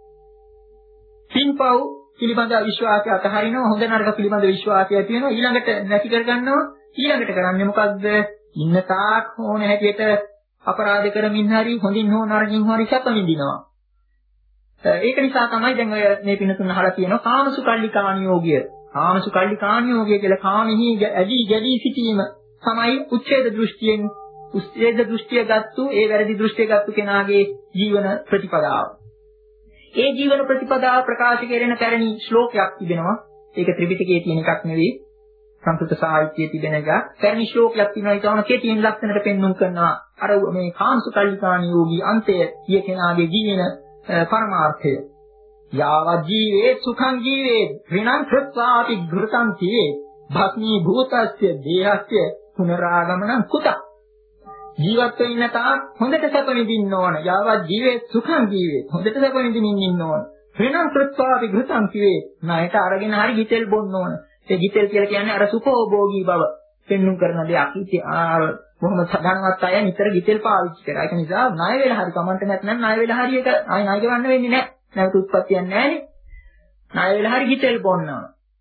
පින්පව් පිළිබඳ විශ්වාසය අතහරිනවා. හොඳ නරක පිළිබඳ විශ්වාසය තියෙනවා. ඊළඟට නැති කර ගන්නවා. ඊළඟට කරන්නේ මොකද්ද? ඉන්න තාක් ඕන හැටියට අපරාධ කරමින් හරි හොඳින් හෝ නරකින් හරි සැප විඳිනවා. ඒක නිසා තමයි දැන් ඔය මේ පිනතුන් අහලා තියෙනවා කාමසුකල්ලිකානියෝගය. කාමසුකල්ලිකානියෝගය කියලා කාමෙහි ඇදී ගැලී සිටීම තමයි උච්ඡේද දෘෂ්ටියෙන් උච්ඡේද දෘෂ්ටිය ගත්තු ඒ වැරදි දෘෂ්ටිය ගත්තු කෙනාගේ ජීවන ප්‍රතිපදාව. ඒ ජීවන ප්‍රතිපදාව ප්‍රකාශ කරන පැරණි ශ්ලෝකයක් තිබෙනවා. ඒක ත්‍රිපිටකයේ තියෙන එකක් නෙවෙයි. සංස්කෘත සාහිත්‍යයේ තිබෙන එක. පැරණි ශ්ලෝකයක් තියෙනවා. ඒකම කෙටියෙන් ලක්ෂණයට පෙන්වුම් කරනවා. අර මේ කාමසුකල්ලිකානියෝගී අන්තය කිය කෙනාගේ ජීවන පරමාර්ථය. යාව ජීවේ සුඛං ජීවේ ඍණං කෘත්වාපි ඝෘතං තී භස්මී භූතස්ය දේහස්ය පුනරාගමනං කුත. ජීවත් වෙන්න තාක් හොඳට සැප විඳින්න ඕන. යාව ජීවේ සුඛං ජීවේ හොඳට සැප විඳින්න ඉන්න ඕන. ඍණං කෘත්වාපි ඝෘතං තී ණයට අරගෙන හරි ගිතෙල් බොන්න ඕන. ඒ ගිතෙල් කියලා කියන්නේ අර සුඛෝභෝගී බව පෙන්වුම් කරන දෙයක්. ඉතින් ආ බොහොම සාධාරණවත් අය නිතර ගිතෙල් පාවිච්චි කරා. ඒක නිසා ණය වෙලා හරි කමන්ට නැත්නම් ණය වෙලා හරි ඒක ආය ණය ගන්න වෙන්නේ නැහැ. නැවත උත්පත්තියක් නැහැනේ. ණය වෙලා හරි ගිතෙල් බොන්නවා.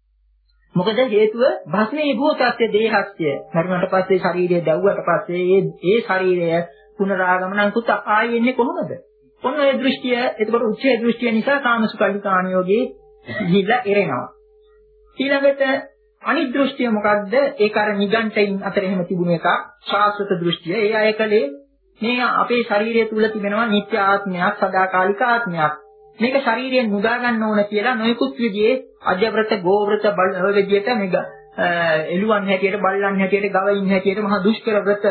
මොකද හේතුව භස්මී භූතස්ය දේහස්ය. මරුණට පස්සේ ශරීරය දැව්වට පස්සේ ඒ ඒ ශරීරය පුනරාගමනං කුත ආයෙ එන්නේ කොහොමද? ඔන්න ඔය දෘෂ්ටිය එතකොට උච්ඡේ දෘෂ්ටිය නිසා කාමසුකල්ලිකානියෝගේ ගිහිල්ලා එරෙනවා. ඊළඟට අනිත් දෘෂ්ටිය මොකක්ද? ඒක අර නිගණ්ඨයින් අතර එහෙම තිබුණ එකක්. ශාස්ත්‍රත දෘෂ්ටිය. ඒ අය කලේ මේ අපේ ශරීරය තුල තිබෙනවා නිත්‍ය ආත්මයක්, සදාකාලික ආත්මයක්. මේක ශරීරයෙන් මුදා ගන්න ඕන කියලා නොයෙකුත් විදිහේ අජව්‍රත, ගෝව්‍රත බල විදිහට මේක එළුවන් හැටියට, බල්ලන් හැටියට, ගවයින් හැටියට මහා දුෂ්කර ව්‍රත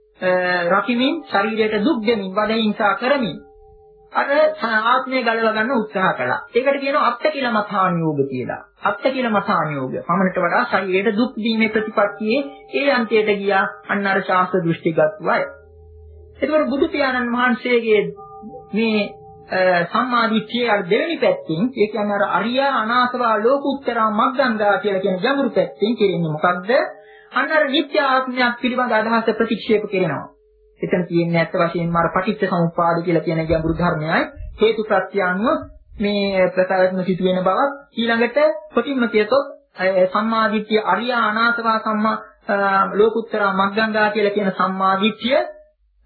රකිමින් ශරීරයට දුක් දෙමින්, වදහිංසා කරමින් අර ආත්මය ගලව ගන්න උත්සාහ කළා. ඒකට කියනවා අත්තකිලමථානියෝග කියලා. අත්තකිලමථානියෝග. පමණට වඩා ශරීරයට දුක් දීමේ ප්‍රතිපත්තියේ ඒ අන්තයට ගියා අන්න අර ශාස්ත්‍ර දෘෂ්ටිගත වය. ඒකවල බුදු පියාණන් වහන්සේගේ මේ සම්මාදිට්ඨිය අර දෙවෙනි පැත්තෙන් ඒ කියන්නේ අර අරියා අනාසවා ලෝකුත්තරා මග්ගංගා කියලා කියන ගැඹුරු පැත්තෙන් කියන්නේ මොකද්ද? අන්න අර නිත්‍ය ආත්මයක් පිළිබඳ අදහස ප්‍රතික්ෂේප කරනවා. එතන තියෙන්නේ ඇත්ත වශයෙන්ම අර පටිච්ච සමුප්පාද කියලා කියන ගැඹුරු ධර්මයයි හේතු ප්‍රත්‍යයන්ව මේ ප්‍රකාශන සිදු වෙන බවත් ඊළඟට කොටින්ම කියතොත් සම්මාදිට්ඨිය අරියා අනාසවා සම්මා ලෝකුත්තරා මග්ගංගා කියලා කියන සම්මාදිට්ඨිය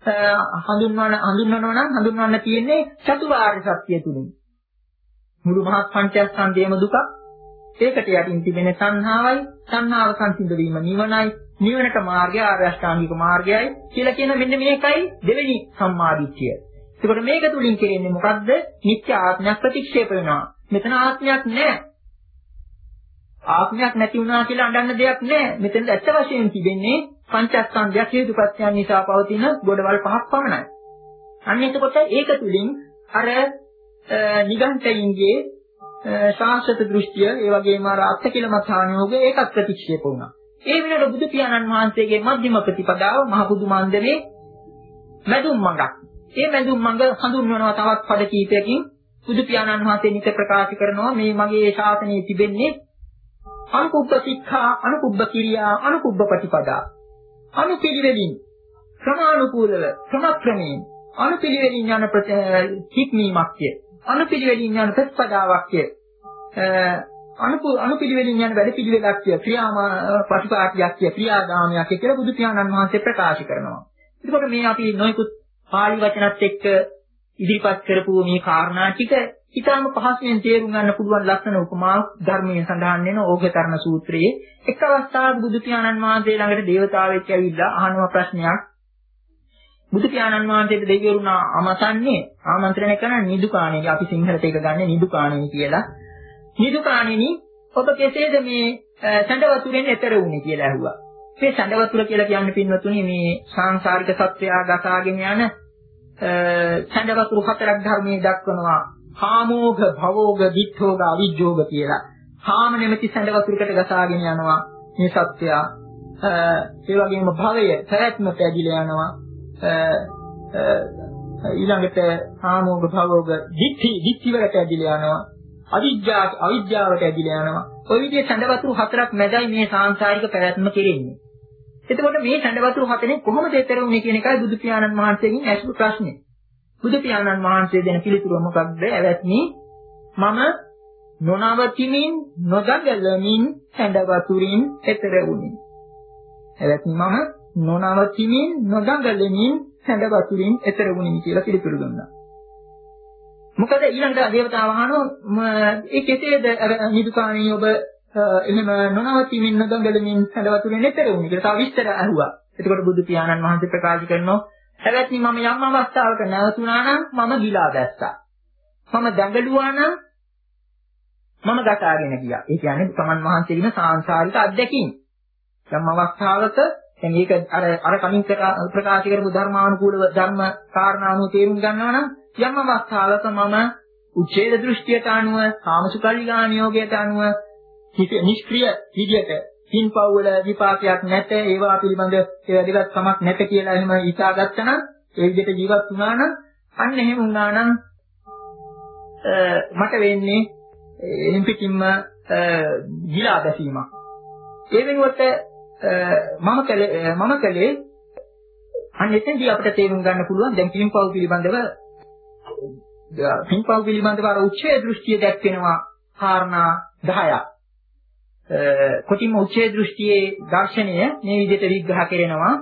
හඳුන්වන හඳුන්වනවා නම් හඳුන්වන්න තියෙන්නේ චතුරාර්ය සත්‍ය තුලින්. මුළු මහත් පංචස්කන්ධයම දුක. ඒකට යටින් තිබෙන සංහාවයි, සංහාව සංසිඳ වීම නිවනයි, නිවනට මාර්ගය ආර්ය අෂ්ටාංගික මාර්ගයයි කියලා කියන මෙන්න මේකයි දෙවෙනි සම්මාදිට්ඨිය. ඒකට මේක තුලින් කෙරෙන්නේ මොකද්ද? නිත්‍ය ආත්මයක් ප්‍රතික්ෂේප වෙනවා. මෙතන ආත්මයක් නැහැ. ආත්මයක් නැති වුණා කියලා අඬන්න දෙයක් නැහැ. මෙතන ඇත්ත වශයෙන් තිබෙන්නේ පංචස්කන්ධයක් හේතුපත්‍යයන් නිසා පවතින ගොඩවල් පහක් පමණයි. අන්න එතකොට ඒක තුලින් අර නිගණ්ඨයින්ගේ ශාස්ත්‍ර දෘෂ්ටිය, ඒ වගේම අර අත්ති කියලා මතානුയോഗ ඒකත් ප්‍රතික්ෂේප වුණා. ඒ වෙනකොට බුදු පියාණන් වහන්සේගේ මධ්‍යම ප්‍රතිපදාව මහ බුදු මන්දමේ මැදුම් මඟක්. ඒ මැදුම් මඟ හඳුන්වනවා තවත් පද කීපයකින්. බුදු පියාණන් වහන්සේ නිත ප්‍රකාශ කරනවා මේ මගේ ශාසනයේ තිබෙන්නේ අනුකුබ්බ ශික්ෂා, අනුකුබ්බ කිරියා, අනුකුබ්බ ප්‍රතිපදා. අනුපිළිවෙලින් ක්‍රමානුකූලව ක්‍රමක්‍රමයෙන් අනුපිළිවෙලින් යන හික්මීමක්ය. අනුපිළිවෙලින් යන ප්‍රතිපදාවක්ය. අනුපු අනුපිළිවෙලින් යන වැඩ පිළිවෙලක්ය. ක්‍රියාම ප්‍රතිපාටියක්ය, ක්‍රියාදාමයක්ය කියලා බුදු පියාණන් වහන්සේ ප්‍රකාශ කරනවා. එතකොට මේ අපි නොයෙකුත් පාළි වචනත් එක්ක ඉදිරිපත් කරපු මේ කාරණා ටික ඊටම පහසුවෙන් තේරුම් ගන්න පුළුවන් ලක්ෂණ උපමා ධර්මයේ සඳහන් වෙන ඕඝතරණ සූත්‍රයේ එක් අවස්ථාවක බුදු පියාණන් වහන්සේ ළඟට දේවතාවෙක් ඇවිල්ලා අහනවා ප්‍රශ්නයක්. බුදු පියාණන් වහන්සේට දෙවිවරුන් ආමසන්නේ ආමන්ත්‍රණය කරන නිදුකාණෙනි, අපි සිංහලට ඒක ගන්න නිදුකාණෙනි කියලා. නිදුකාණෙනි ඔබ කෙසේද මේ සඳ වතුරෙන් එතර වුනේ කියලා ඇහුවා. මේ සඳ වතුර කියලා කියන්නේ පින්වතුනි මේ සාංශාරික සත්‍යය ගසාගෙන යන සඳ වතුර හතරක් ධර්මයේ දක්වනවා. කාමෝග, භවෝග, දිඨෝග, අවිජ්ජෝග කියලා. කාම නැමැති සඳ වතුරකට ගසාගෙන යනවා මේ සත්‍යය. ඒ වගේම භවය පැවැත්මට ඇදිලා යනවා. ඊළඟට කාමෝග, භවෝග, දිඨි, දිඨි වලට ඇදිලා යනවා. අවිජ්ජා, අවිජ්ජාවට ඇදිලා යනවා. ඔය විදිහේ සඳ වතුර හතරක් මැදයි මේ සාංශාරික පැවැත්ම කෙරෙන්නේ. එතකොට මේ සඳ වතුර හතරෙන් කොහොමද ඈතර වුනේ කියන එකයි බුදු පියාණන් වහන්සේගෙන් ඇසූ ප්‍රශ්නේ. බුදු පියාණන් වහන්සේ දෙන පිළිතුර මොකක්ද? ඇවැත්නි මම නොනවතිමින් නොදඟලමින් සඳ වතුරින් ඈතර වුනේ. ඇවැත්නි මම නොනවතිමින් නොදඟලමින් සඳ වතුරින් ඈතර වුනේ කියලා පිළිතුරු දුන්නා. මොකද ඊළඟට දේවතාව අහනවා ඒ කෙසේද නිදුකාණී ඔබ එහෙම නොනවතිමින් නොදඟලමින් සඳ වතුරෙන් ඈතර වුනේ කියලා තව විස්තර අහුවා. එතකොට බුදු පියාණන් වහන්සේ ප්‍රකාශ කරනවා හැබැයි මම යම් අවස්ථාවක නැවතුණා නම් මම ගිලා දැස්සා. මම දඟලුවා නම් මම ගසාගෙන ගියා. ඒ කියන්නේ සමන් වහන්සේගෙන සාංශාරික අත්දැකීම්. යම් අවස්ථාවක දැන් මේක අර අර කලින් ප්‍රකාශ කරපු ධර්මානුකූලව ධර්ම කාරණානුව තේරුම් ගන්නවා නම් යම් අවස්ථාවක මම උච්ඡේද දෘෂ්ටියට අනුව කාමසුකල්ලිගාන යෝගයට අනුව නිෂ්ක්‍රීය විදියට පින්පව් වල විපාකයක් නැත, ඒවා පිළිබඳ ඒ වැඩිවත් කමක් නැත කියලා එහෙම හිතාගත්තා නම් ඒ විදිහට ජීවත් වුණා නම් අන්න එහෙම වුණා නම් මට වෙන්නේ එහෙන් පිටින්ම ගිලා දැසීමක්. ඒ වෙනුවට මම කලේ මම කලේ අන්න එතෙන්දී අපිට තේරුම් ගන්න පුළුවන් දැන් පින්පව් පිළිබඳව පින්පව් පිළිබඳව අර උච්ඡේ දෘෂ්ටිය දැක්වෙනවා කාරණා දහයක්. කොටිම උච්ඡේ දෘෂ්ටියේ දර්ශනය මේ විදිහට විග්‍රහ කරනවා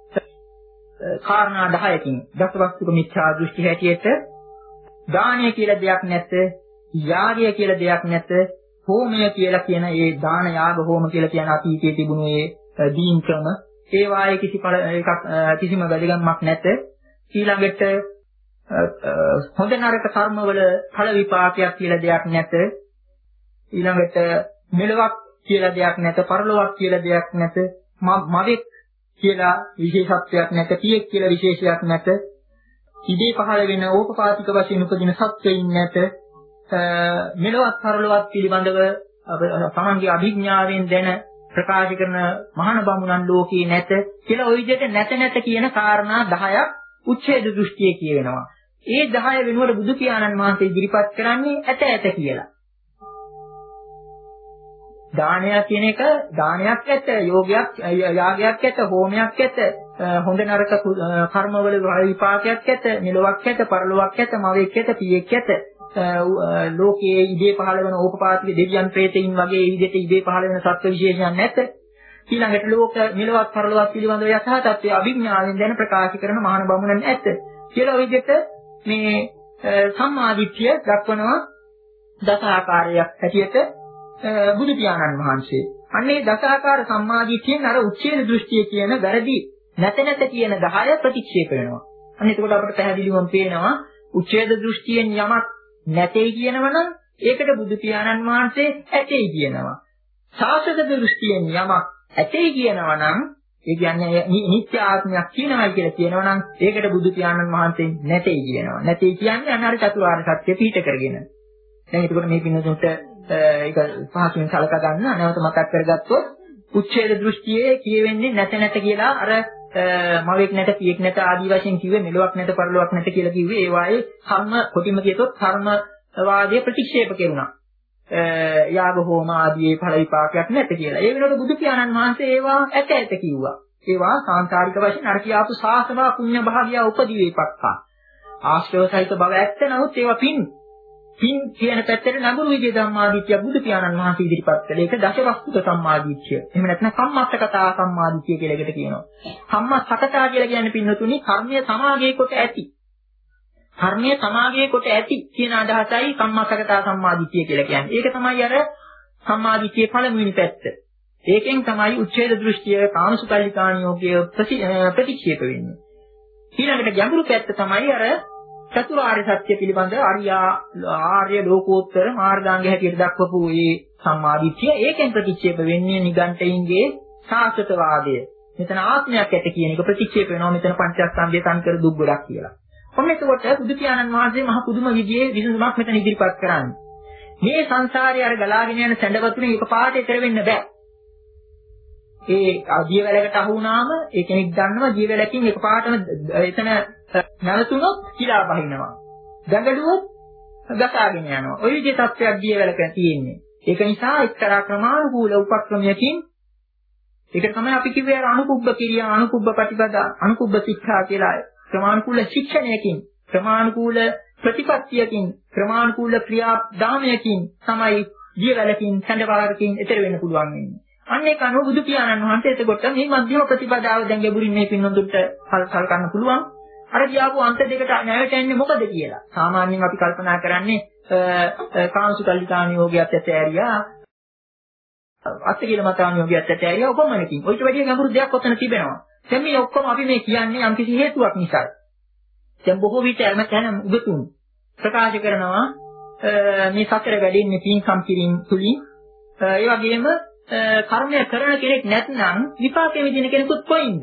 කාරණා දහයකින්. දසවස්තුක මිත්‍යා දෘෂ්ටි හැටියට දානය කියලා දෙයක් නැත, යාගය කියලා දෙයක් නැත, හෝමය කියලා කියන ඒ දාන යාග හෝම කියලා කියන අතීතයේ තිබුණු ඒ දීන් ක්‍රම ඒ වායේ කිසි එකක් කිසිම වැදගත්මක් නැත. ඊළඟට හොඳ නරක කර්මවල ඵල විපාකයක් කියලා දෙයක් නැත. ඊළඟට මෙලොවක් කියලා දෙයක් නැත, පරලොවක් කියලා දෙයක් නැත, මවෙක් කියලා විශේෂත්වයක් නැත, පියෙක් කියලා විශේෂයක් නැත, ඉදී පහළ වෙන ඕපපාතික වශයෙන් උපදින සත්‍යයින් නැත, මෙලොවත් පරලොවත් පිළිබඳව තමන්ගේ අභිඥාවෙන් දැන ප්‍රකාශ කරන මහාන බමුණන් ලෝකේ නැත කියලා ওই විදිහට නැත නැත කියන කාරණා දහයක් උච්ඡේද දෘෂ්ටියේ කියවෙනවා. ඒ දහය වෙනුවට බුදු පියාණන් වහන්සේ ඉදිරිපත් කරන්නේ ඇත ඇත කියලා. දානය කියන එක දානයක් ඇත, යෝගයක් යාගයක් ඇත, හෝමයක් ඇත, හොඳ නරක කර්මවල විපාකයක් ඇත, මෙලොවක් ඇත, පරලොවක් ඇත, මවෙක් ඇත, පියෙක් ඇත. ලෝකයේ ඉදී පහළ වෙන ඕපපාතික දෙවියන් ප්‍රේතයින් වගේ විදිහට ඉදී පහළ වෙන සත්ත්ව විශේෂයන් නැත. ඊළඟට ලෝක මෙලොවත් පරලොවත් පිළිබඳව යථා තත්ත්වය අභිඥාවෙන් දැන ප්‍රකාශ කරන මහාන බමුණන් ඇත කියලා ඔය විදිහට මේ සම්මාදිට්ඨිය දක්වනවා දස ආකාරයක් හැටියට බුදු පියාණන් වහන්සේ. අන්නේ දස ආකාර සම්මාදිට්ඨියෙන් අර උච්ඡේද දෘෂ්ටිය කියන වැරදි නැත නැත කියන දහය ප්‍රතික්ෂේප වෙනවා. අන්න එතකොට අපිට පැහැදිලිවම පේනවා උච්ඡේද දෘෂ්ටියෙන් යමක් නැtei කියනවනම් ඒකට බුදු පියාණන් වහන්සේ ඇතei කියනවා. සාසක දෘෂ්ටියෙන් යමක් ඇතei කියනවනම් ඒ කියන්නේ නිත්‍ය ආත්මයක් කියනවා කියලා කියනවනම් ඒකට බුදු පියාණන් වහන්සේ නැtei කියනවා. නැtei කියන්නේ අනාර චතුරාර්ය සත්‍ය පිහිට කරගෙන. දැන් එතකොට මේ පින්නතුන්ට ඒක පහසුවෙන් සලකා ගන්න නැවත මතක් කරගත්තොත් උච්ඡේද දෘෂ්ටියේ කියවෙන්නේ නැත නැත කියලා අර මවෙක් නැත පියෙක් නැත ආදී වශයෙන් කිව්වේ මෙලොවක් නැත පරලොවක් නැත කියලා කිව්වේ ඒ වායේ කර්ම කොටිම කියතොත් කර්ම වාදයේ ප්‍රතික්ෂේප කෙරුණා. යාග හෝම ආදී ඵල විපාකයක් නැත කියලා. ඒ වෙනකොට බුදු පියාණන් වහන්සේ ඒවා ඇත ඇත කිව්වා. ඒවා සාංසාරික වශයෙන් අර කියාපු සාසවා පුඤ්ඤ භාගිය උපදී වේපක්ඛා. ආශ්‍රව සහිත බව ඇත්ත නමුත් ඒවා පින් පින් කියන පැත්තට නඟුරු විදිය ධම්මාදිත්‍ය බුදු පියාණන් වහන්සේ ඉදිරිපත් කළේ. ඒක දශවස්තුක සම්මාදිට්ඨිය. එහෙම නැත්නම් කම්මස්සකතා සම්මාදිට්ඨිය කියලා එකට කියනවා. කම්මස්සකතා කියලා කියන්නේ පින්නතුනි කර්මය සමාගයේ කොට ඇති. කර්මය සමාගයේ කොට ඇති කියන අදහසයි කම්මස්සකතා සම්මාදිට්ඨිය කියලා කියන්නේ. ඒක තමයි අර සම්මාදිට්ඨියේ පළමුවෙනි පැත්ත. ඒකෙන් තමයි උච්ඡේද දෘෂ්ටිය කාමසුකල්ලිකාණියෝගය ප්‍රතික්ෂේප වෙන්නේ. ඊළඟට ගැඹුරු පැත්ත තමයි අර චතුරාර්ය සත්‍ය පිළිබඳ ආර්ය ආර්ය ලෝකෝත්තර මාර්ගාංග හැටියට දක්වපු මේ සම්මාදිට්ඨිය ඒකෙන් ප්‍රතික්ෂේප වෙන්නේ නිගණ්ඨයින්ගේ සාසතවාදය. මෙතන ආත්මයක් ඇත කියන එක ප්‍රතික්ෂේප වෙනවා මෙතන පංචස්කන්ධය සංකර දුක් ගොඩක් කියලා. ඔන්න එතකොට බුදු පියාණන් වහන්සේ මහ පුදුම විදිහේ විසඳුමක් මෙතන ඉදිරිපත් කරන්නේ. මේ සංසාරේ අර ගලාගෙන යන සැඬ වතුනේ එකපාරට ඈතර වෙන්න බෑ. ඒ දියවැලකට අහු වුණාම ඒ කෙනෙක් දන්නවා දියවැලකින් එකපාරටම එතන නැවතුනොත් කිලා බහිනවා. දඟලුවොත් ගසාගෙන යනවා. ওই විදිහේ තත්ත්වයක් දියවැලක තියෙන්නේ. ඒක නිසා එක්තරා ක්‍රමානුකූල උපක්‍රමයකින් ඒක තමයි අපි කිව්වේ අර අනුකුබ්බ කිරියා අනුකුබ්බ ප්‍රතිපදා අනුකුබ්බ ශික්ෂා කියලා ක්‍රමානුකූල ශික්ෂණයකින් ක්‍රමානුකූල ප්‍රතිපත්තියකින් ක්‍රමානුකූල ක්‍රියාදාමයකින් තමයි දියවැලකින් සැඬපාරකින් ඈතර වෙන්න පුළුවන් වෙන්නේ. අන්න ඒක අනුව බුදු පියාණන් වහන්සේ එතකොට මේ මධ්‍යම ප්‍රතිපදාව දැන් ගැඹුරින් මේ පින්නොන්දුට සල් කරන්න පුළුවන්. අර කියාපු අන්ත දෙකට නැවතෙන්නේ මොකද කියලා. සාමාන්‍යයෙන් අපි කල්පනා කරන්නේ කාමසුකල්ලිකාණ යෝගයත් ඇත ඇරියා අත්තිකිල මතාණ යෝගයත් ඇත ඇරියා උපමනකින්. ඔයිට වැඩිය ගැඹුරු දෙයක් ඔතන තිබෙනවා. දැන් මේ ඔක්කොම අපි මේ කියන්නේ යම්කිසි හේතුවක් නිසා. දැන් බොහෝ විට එම තැන උගතුන් ප්‍රකාශ කරනවා මේ සතර වැඩින්නේ පින්කම් කිරීම තුලින් ඒ වගේම කර්මය කරන කෙනෙක් නැත්නම් විපාකෙ විදින කෙනෙකුත් කොයින්ද?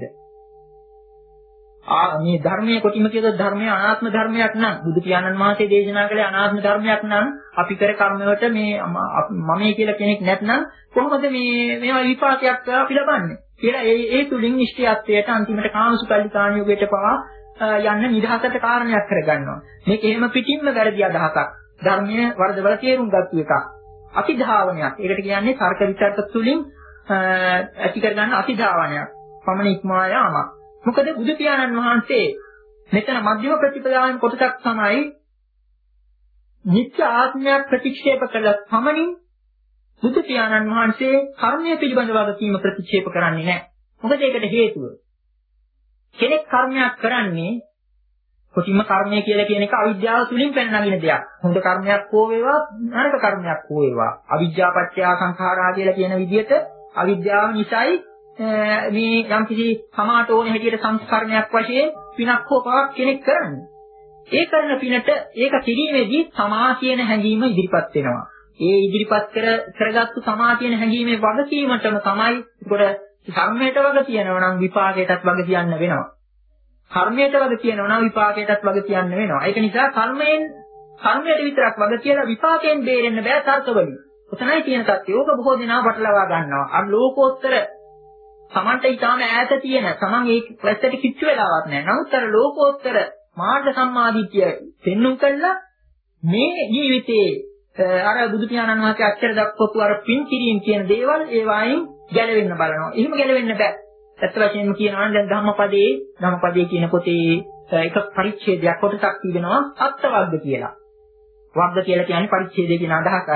ආ මේ ධර්මයේ කොටිම කියද ධර්මය අනාත්ම ධර්මයක් නම් බුදු පියාණන් වහන්සේ දේශනා කළේ අනාත්ම ධර්මයක් නම් අපි කර කර්මවලට මේ මමයි කියලා කෙනෙක් නැත්නම් කොහොමද මේ මේවා විපාකයක් අපි ලබන්නේ කියලා ඒ ඒ තුලින් නිශ්චයත්වයට අන්තිමට කාමසුකල්ලිකාණ යෝගයට පවා යන්න නිදහසට කාරණයක් කරගන්නවා. මේක එහෙම පිටින්ම වැරදි අදහසක්. ධර්මයේ වරදවල තේරුම් ගත්තු එකක්. අතිධාවනයක්. ඒකට කියන්නේ තර්ක විචාරක තුලින් ඇති කරගන්න අතිධාවනයක්. පමණ ඉක්මවා යාමක්. මොකද බුදු පියාණන් වහන්සේ මෙතන මධ්‍යම ප්‍රතිපදාවෙන් කොටසක් තමයි නිත්‍ය ආත්මයක් ප්‍රතික්ෂේප කළ පමණින් බුදු පියාණන් වහන්සේ කර්මය පිළිබඳ වගකීම ප්‍රතික්ෂේප කරන්නේ නැහැ. මොකද ඒකට හේතුව කෙනෙක් කර්මයක් කරන්නේ කොටිම කර්මය කියලා කියන එක අවිද්‍යාව තුලින් පැන නගින දෙයක්. හොඳ කර්මයක් හෝ වේවා නරක කර්මයක් හෝ වේවා. අවිද්‍යාව පත්‍ය සංඛාරා කියලා කියන විදිහට අවිද්‍යාව නිසායි මේ යම්කිසි සමාට ඕන හැටියට සංස්කරණයක් වශයෙන් පිනක් හෝ පවක් කෙනෙක් කරන්නේ. ඒ කරන පිනට ඒක කිරීමේදී සමා කියන හැඟීම ඉදිරිපත් වෙනවා. ඒ ඉදිරිපත් කර කරගත්තු සමා කියන හැඟීමේ වගකීමටම තමයි ඒකට කර්මයට වග කියනවා නම් විපාකයටත් වග කියන්න වෙනවා. කර්මයට වග කියනවා නම් විපාකයටත් වග කියන්න වෙනවා. ඒක නිසා කර්මයෙන් කර්මයට විතරක් වග කියලා විපාකයෙන් බේරෙන්න බෑ තර්කවලින්. ඔතනයි තියෙන තත්ත්වය. ඕක බොහෝ දෙනා වටලවා ගන්නවා. අර ලෝකෝත්තර සමන්ට ඊටාම ඈත තියෙන සමන් ඒ ප්‍රශ්නට කිච්චු වෙලාවක් නැහැ. නමුත් අර ලෝකෝත්තර මාර්ග සම්මාදිට්ඨිය පෙන්눔 කළා මේ ජීවිතේ අර බුදු පියාණන් වහන්සේ අච්චර දක්වපු අර පින් කිරීම කියන දේවල් ඒ වයින් ගැලවෙන්න බලනවා. එහෙම ගැලවෙන්න බෑ. ඇත්ත වශයෙන්ම කියනවා නම් දැන් ධම්මපදයේ ධම්මපදයේ කියන පොතේ එක පරිච්ඡේදයක් කොටසක් තිබෙනවා අත්වර්ග කියලා. වර්ග කියලා කියන්නේ පරිච්ඡේදය කියන අදහසයි.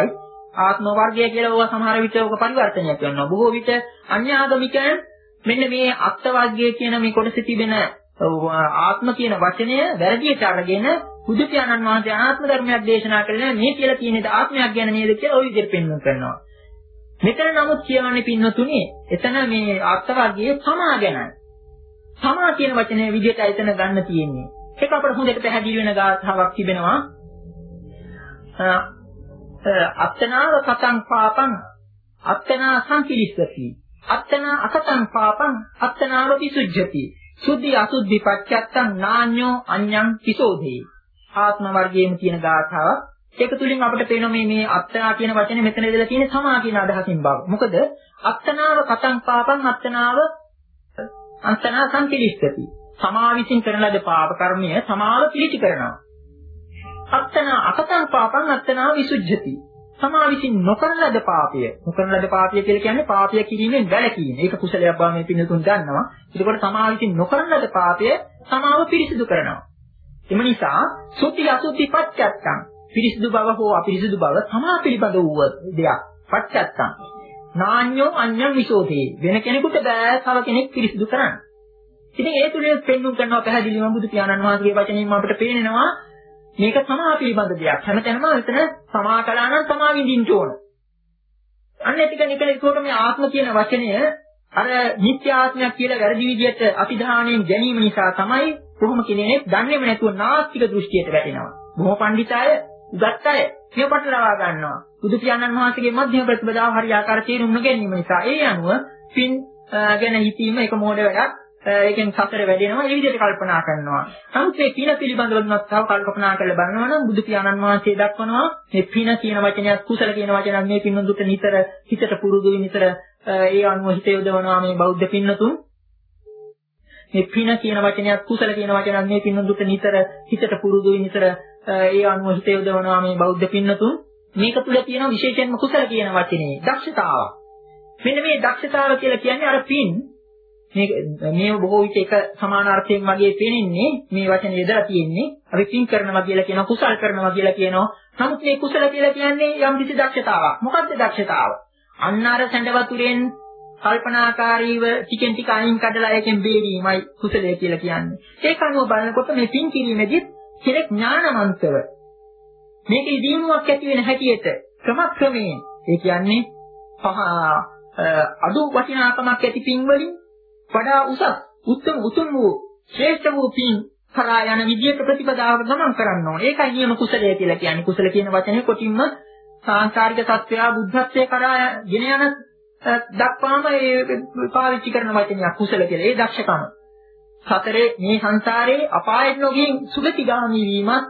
ආත්ම වර්ගය කියලා ඕවා සමහර විට ඕක පරිවර්තනයක් වෙනවා. බොහෝ විට අන්‍යාගමිකයන් මෙන්න මේ අත්ත වර්ගය කියන මේ කොටසේ තිබෙන ආත්ම කියන වචනය වැරදියට අරගෙන බුදු පියාණන් වහන්සේ අනාත්ම ධර්මයක් දේශනා කළේ මේ කියලා තියෙන ආත්මයක් ගැන නේද කියලා ওই විදිහට පෙන්වන්න කරනවා. මෙතන නමුත් කියවන්නේ පින්නතුනේ එතන මේ අත්ත වර්ගයේ සමා ගැනයි. සමා කියන වචනේ විදිහට එතන ගන්න තියෙන්නේ. ඒක අපිට හොඳට පැහැදිලි වෙන ගාථාවක් තිබෙනවා. අත්තනාව කතං පාපං අත්තනා සංකිලිස්සති අත්තනා අකතං පාපං අත්තනාව විසුද්ධති සුද්ධි අසුද්ධි පච්චත්තං නාඤ්ඤෝ අඤ්ඤං කිසෝධේ. ආත්ම වර්ගයේම තියෙන ගාථාවක්. ඒක තුලින් අපිට පේනවා මේ මේ අත්තනා කියන වචනේ මෙතන ඉඳලා තියෙන සමා කියන අදහසින් බව. මොකද අත්තනාව කතං පාපං අත්තනාව අත්තනා සංකිලිස්සති. සමා විසින් කරන ලද පාප කර්මය සමාව පිළිටි කරනවා. අත්තනා අකතං පාපං අත්තනා විසුද්ධති. සමා විසින් නොකරන ලද පාපය. නොකරන ලද පාපය කියලා කියන්නේ පාපය කිරීමෙන් වැළකීම. ඒක කුසලයක් බව මේ පින්නතුන් දන්නවා. ඒකෝට සමා විසින් නොකරන ලද පාපය සමාව පිරිසිදු කරනවා. එම නිසා සුද්ධි අසුද්ධි පච්චත්තං පිරිසිදු බව හෝ අපිරිසිදු බව සමා පිළිබඳ වූ දෙයක්. පච්චත්තං නාඤ්ඤෝ අඤ්ඤං විසෝධේ. වෙන කෙනෙකුට බෑ තව කෙනෙක් පිරිසිදු කරන්න. ඉතින් ඒ තුලින් පෙන්වුම් කරනවා පැහැදිලිවම බුදු පියාණන් වහන්සේගේ වචනින්ම අපිට පේනවා මේක සමා පිළිබඳ දෙයක්. හැමතැනම එතන සමා කළා නම් සමා විඳින්න ඕන. අන්න ඒක නිකල ඒකට මේ ආත්ම කියන වචනය අර නිත්‍ය ආත්මයක් කියලා වැරදි විදිහට අතිධානයෙන් ගැනීම නිසා තමයි කොහොම කෙනෙක් දන්නේම නැතුව නාස්තික දෘෂ්ටියට වැටෙනවා. බොහෝ පඬිත අය, උගත් අය මේ පටලවා ගන්නවා. බුදු පියාණන් වහන්සේගේ මධ්‍යම ප්‍රතිපදාව හරියාකාර තේරුම් නොගැනීම නිසා ඒ අනුව පින් ගැන හිතීම එක මොඩ වැඩක්. ඒකෙන් සතර වැඩෙනවා. ඒ විදිහට කල්පනා කරනවා. නමුත් මේ පින පිළිබඳව උනත් තව කල්පනා කරලා බලනවා නම් බුදු පියාණන් වහන්සේ දක්වනවා මේ පින කියන වචනයත් කුසල කියන වචනත් මේ පින්නදුට නිතර හිතට පුරුදුයි නිතර ඒ අනුව හිත යොදවනවා මේ බෞද්ධ පින්නතුන්. මේ පින කියන වචනයත් කුසල කියන වචනත් මේ පින්නදුට නිතර හිතට පුරුදුයි නිතර ඒ අනුව හිත යොදවනවා මේ බෞද්ධ පින්නතුන්. මේක තුල තියෙන විශේෂයෙන්ම කුසල කියන වචනේ දක්ෂතාව. මෙන්න මේ දක්ෂතාව කියලා කියන්නේ අර පින් මේ මේ බොහෝ විට එක සමානාර්ථයෙන් වගේ පේන්නේ මේ වචනේ යදලා තියෙන්නේ අපි පින් කරනවා කියලා කියනවා කුසල් කරනවා කියලා කියනවා. නමුත් මේ කුසල කියලා කියන්නේ යම් කිසි දක්ෂතාවක්. මොකක්ද දක්ෂතාව? අන්න අර සැඬ වතුරෙන් කල්පනාකාරීව ටිකෙන් ටික අයින් කඩලා ඒකෙන් බේරීමයි කුසලය කියලා කියන්නේ. ඒක අනුව බලනකොට මේ පින් කිරීමේදී කෙනෙක් ඥානවන්තව මේකේ දිනුවක් ඇති වෙන හැටියට ක්‍රමක්‍රමයෙන් ඒ කියන්නේ පහ අඩු වටිනාකමක් ඇති පින් වලින් වඩා උසස් උත්තම උතුම් වූ ශ්‍රේෂ්ඨ වූ පින් කරා යන විදියට ප්‍රතිපදාවක ගමන් කරන්න ඕනේ. ඒකයි නියම කුසලය කියලා කියන්නේ. කුසල කියන වචනේ කොටින්ම සාංශාරික සත්‍යය බුද්ධත්වයේ කරා ගෙන යන දක්වාම ඒ පාවිච්චි කරන වචනයක් කුසල කියලා. ඒ දක්ෂකම. සතරේ මේ සංසාරේ අපායට නොගින් සුගතිගාමී වීමත්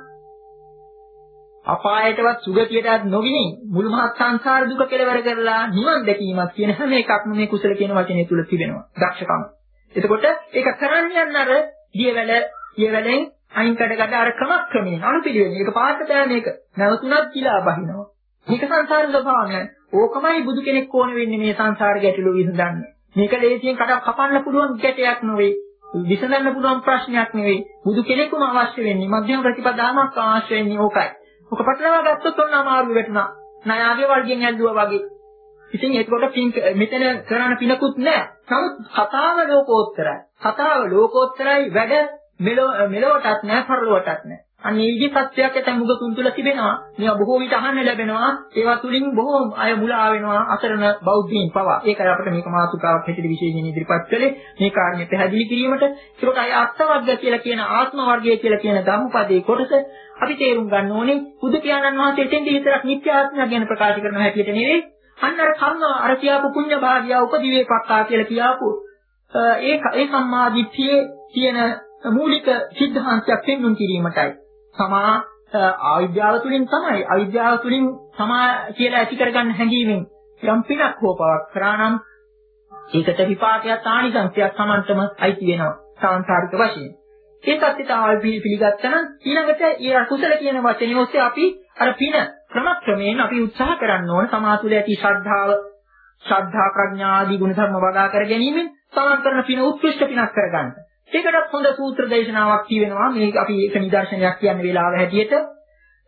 අපායටවත් සුගතියටවත් නොගින් මුළු මහත් සංසාර දුක කෙලවර කරලා නිවන් දැකීමක් කියන හැම එකක්ම මේ කුසල කියන වචනේ තුල තිබෙනවා. දක්ෂකම. එතකොට ඒක කරන්න යන අර දියවැල දියවැලෙන් අයින් කඩකට අර ක්‍රමක්‍රමයෙන් අනුපිළිවෙල. මේක පාට බෑ මේක. නැවතුණත් කිලා බහිනවා. මේක සංසාර ස්වභාවයයි. ඕකමයි බුදු කෙනෙක් ඕන වෙන්නේ මේ සංසාර ගැටලුව විසඳන්න. මේක ලේසියෙන් කට කපන්න පුළුවන් ගැටයක් නෙවෙයි. විසඳන්න පුළුවන් ප්‍රශ්නයක් නෙවෙයි. බුදු කෙනෙකුම අවශ්‍ය වෙන්නේ මධ්‍යම ප්‍රතිපදාවක් අවශ්‍ය වෙන්නේ ඕකයි. ඔක පටලවා ගත්තොත් ඔන්න අමාරු වෙටුණා. ණයාගේ වර්ගයෙන් ඇල්ලුවා වගේ. ඉතින් ඒකකොට පින් මෙතන කරන්න පිනකුත් නැහැ. නමුත් කතාව ලෝකෝත්තරයි. කතාව ලෝකෝත්තරයි වැඩ මෙලොවටත් නැහැ පරලොවටත් නැහැ. අන්න මේ විදිහේ සත්‍යයක් ඇත මුගතුන් තුල තිබෙනවා. මේවා බොහෝ විට අහන්න ලැබෙනවා. ඒවා තුලින් බොහෝ අය මුලා වෙනවා අසරණ බෞද්ධයින් පවා. ඒකයි අපිට මේක මාතෘකාවක් හැටියට විශේෂයෙන් ඉදිරිපත් කළේ. මේ කාරණේ පැහැදිලි කිරීමට. ඒකට අය අත්වර්ග කියලා කියන ආත්ම වර්ගය කියලා කියන ධම්මපදයේ කොටස අපි තේරුම් ගන්න ඕනේ. බුදු පියාණන් වහන්සේ එතෙන්දී විතරක් නිත්‍ය ආත්මය ගැන ප්‍රකාශ කරන හැටියට නෙවෙයි. අන්න අර කර්ම අර කියාපු පුණ්‍ය භාග්‍ය උපදිවේපක්කා කියලා කියාපු ඒ ඒ සම්මාදිට්ඨියේ තියෙන මූලික සිද්ධාන්තයක් පෙන්වුම් කිරීමටයි. සමා අවිද්‍යාව තුළින් තමයි අවිද්‍යාව තුළින් සමා කියලා ඇති කරගන්න හැඟීමෙන් යම් පිනක් හෝ පවක් කරා නම් ඒකට විපාකයක් ආනිසංසයක් සමන්තම අයිති වෙනවා සාංශාරික වශයෙන්. ඒ සත්‍යතාවය පිළිගත්තා නම් ඊළඟට ඒ කුසල කියන වචනේ ඔස්සේ අපි අර පින ක්‍රමක්‍රමයෙන් අපි උත්සාහ කරන්න ඕන සමා තුළ ඇති ශ්‍රද්ධාව ශ්‍රද්ධා ප්‍රඥා ආදී ගුණ ධර්ම වඩා කර ගැනීමෙන් සමන් කරන පින උත්කෘෂ්ඨ පිනක් කරගන්න. ඒකටත් හොඳ සූත්‍ර දේශනාවක් කියවෙනවා. මේ අපි ඒක නිදර්ශනයක් කියන්න වෙලාව හැටියට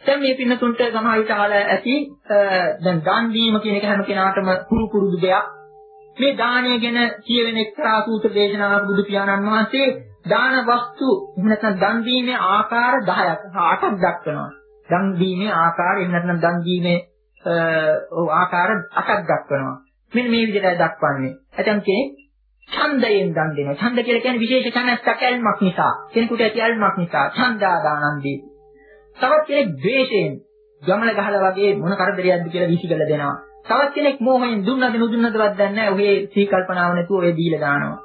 දැන් මේ පින්නතුන්ට සමහර විට අහලා ඇති දැන් දාන දීම කියන එක හැම කෙනාටම පුරු පුරුදු දෙයක්. මේ දානය ගැන කියවෙන එක්තරා සූත්‍ර දේශනාවක් බුදු පියාණන් වහන්සේ දාන වස්තු එහෙම නැත්නම් දන් දීමේ ආකාර දහයක් අටක් දක්වනවා. දන් දීමේ ආකාර එහෙම නැත්නම් දන් දීමේ ආකාර අටක් දක්වනවා. මෙන්න මේ විදිහට දක්වන්නේ. ඇතම් කෙනෙක් ඡන්දයෙන් දන් දෙනවා. ඡන්ද කියලා කියන්නේ විශේෂ කැමැත්තක් ඇල්මක් නිසා. කෙනෙකුට ඇති ඇල්මක් නිසා ඡන්දා දානන් දී. තවත් කෙනෙක් ද්වේෂයෙන් ගමල ගහලා වගේ මොන කරදරයක්ද කියලා විසිකලා දෙනවා. තවත් කෙනෙක් මෝහයෙන් දුන්නද නුදුන්නදවත් දන්නේ නැහැ. ඔහේ සී කල්පනාව නැතුව ඔය දීලා දානවා.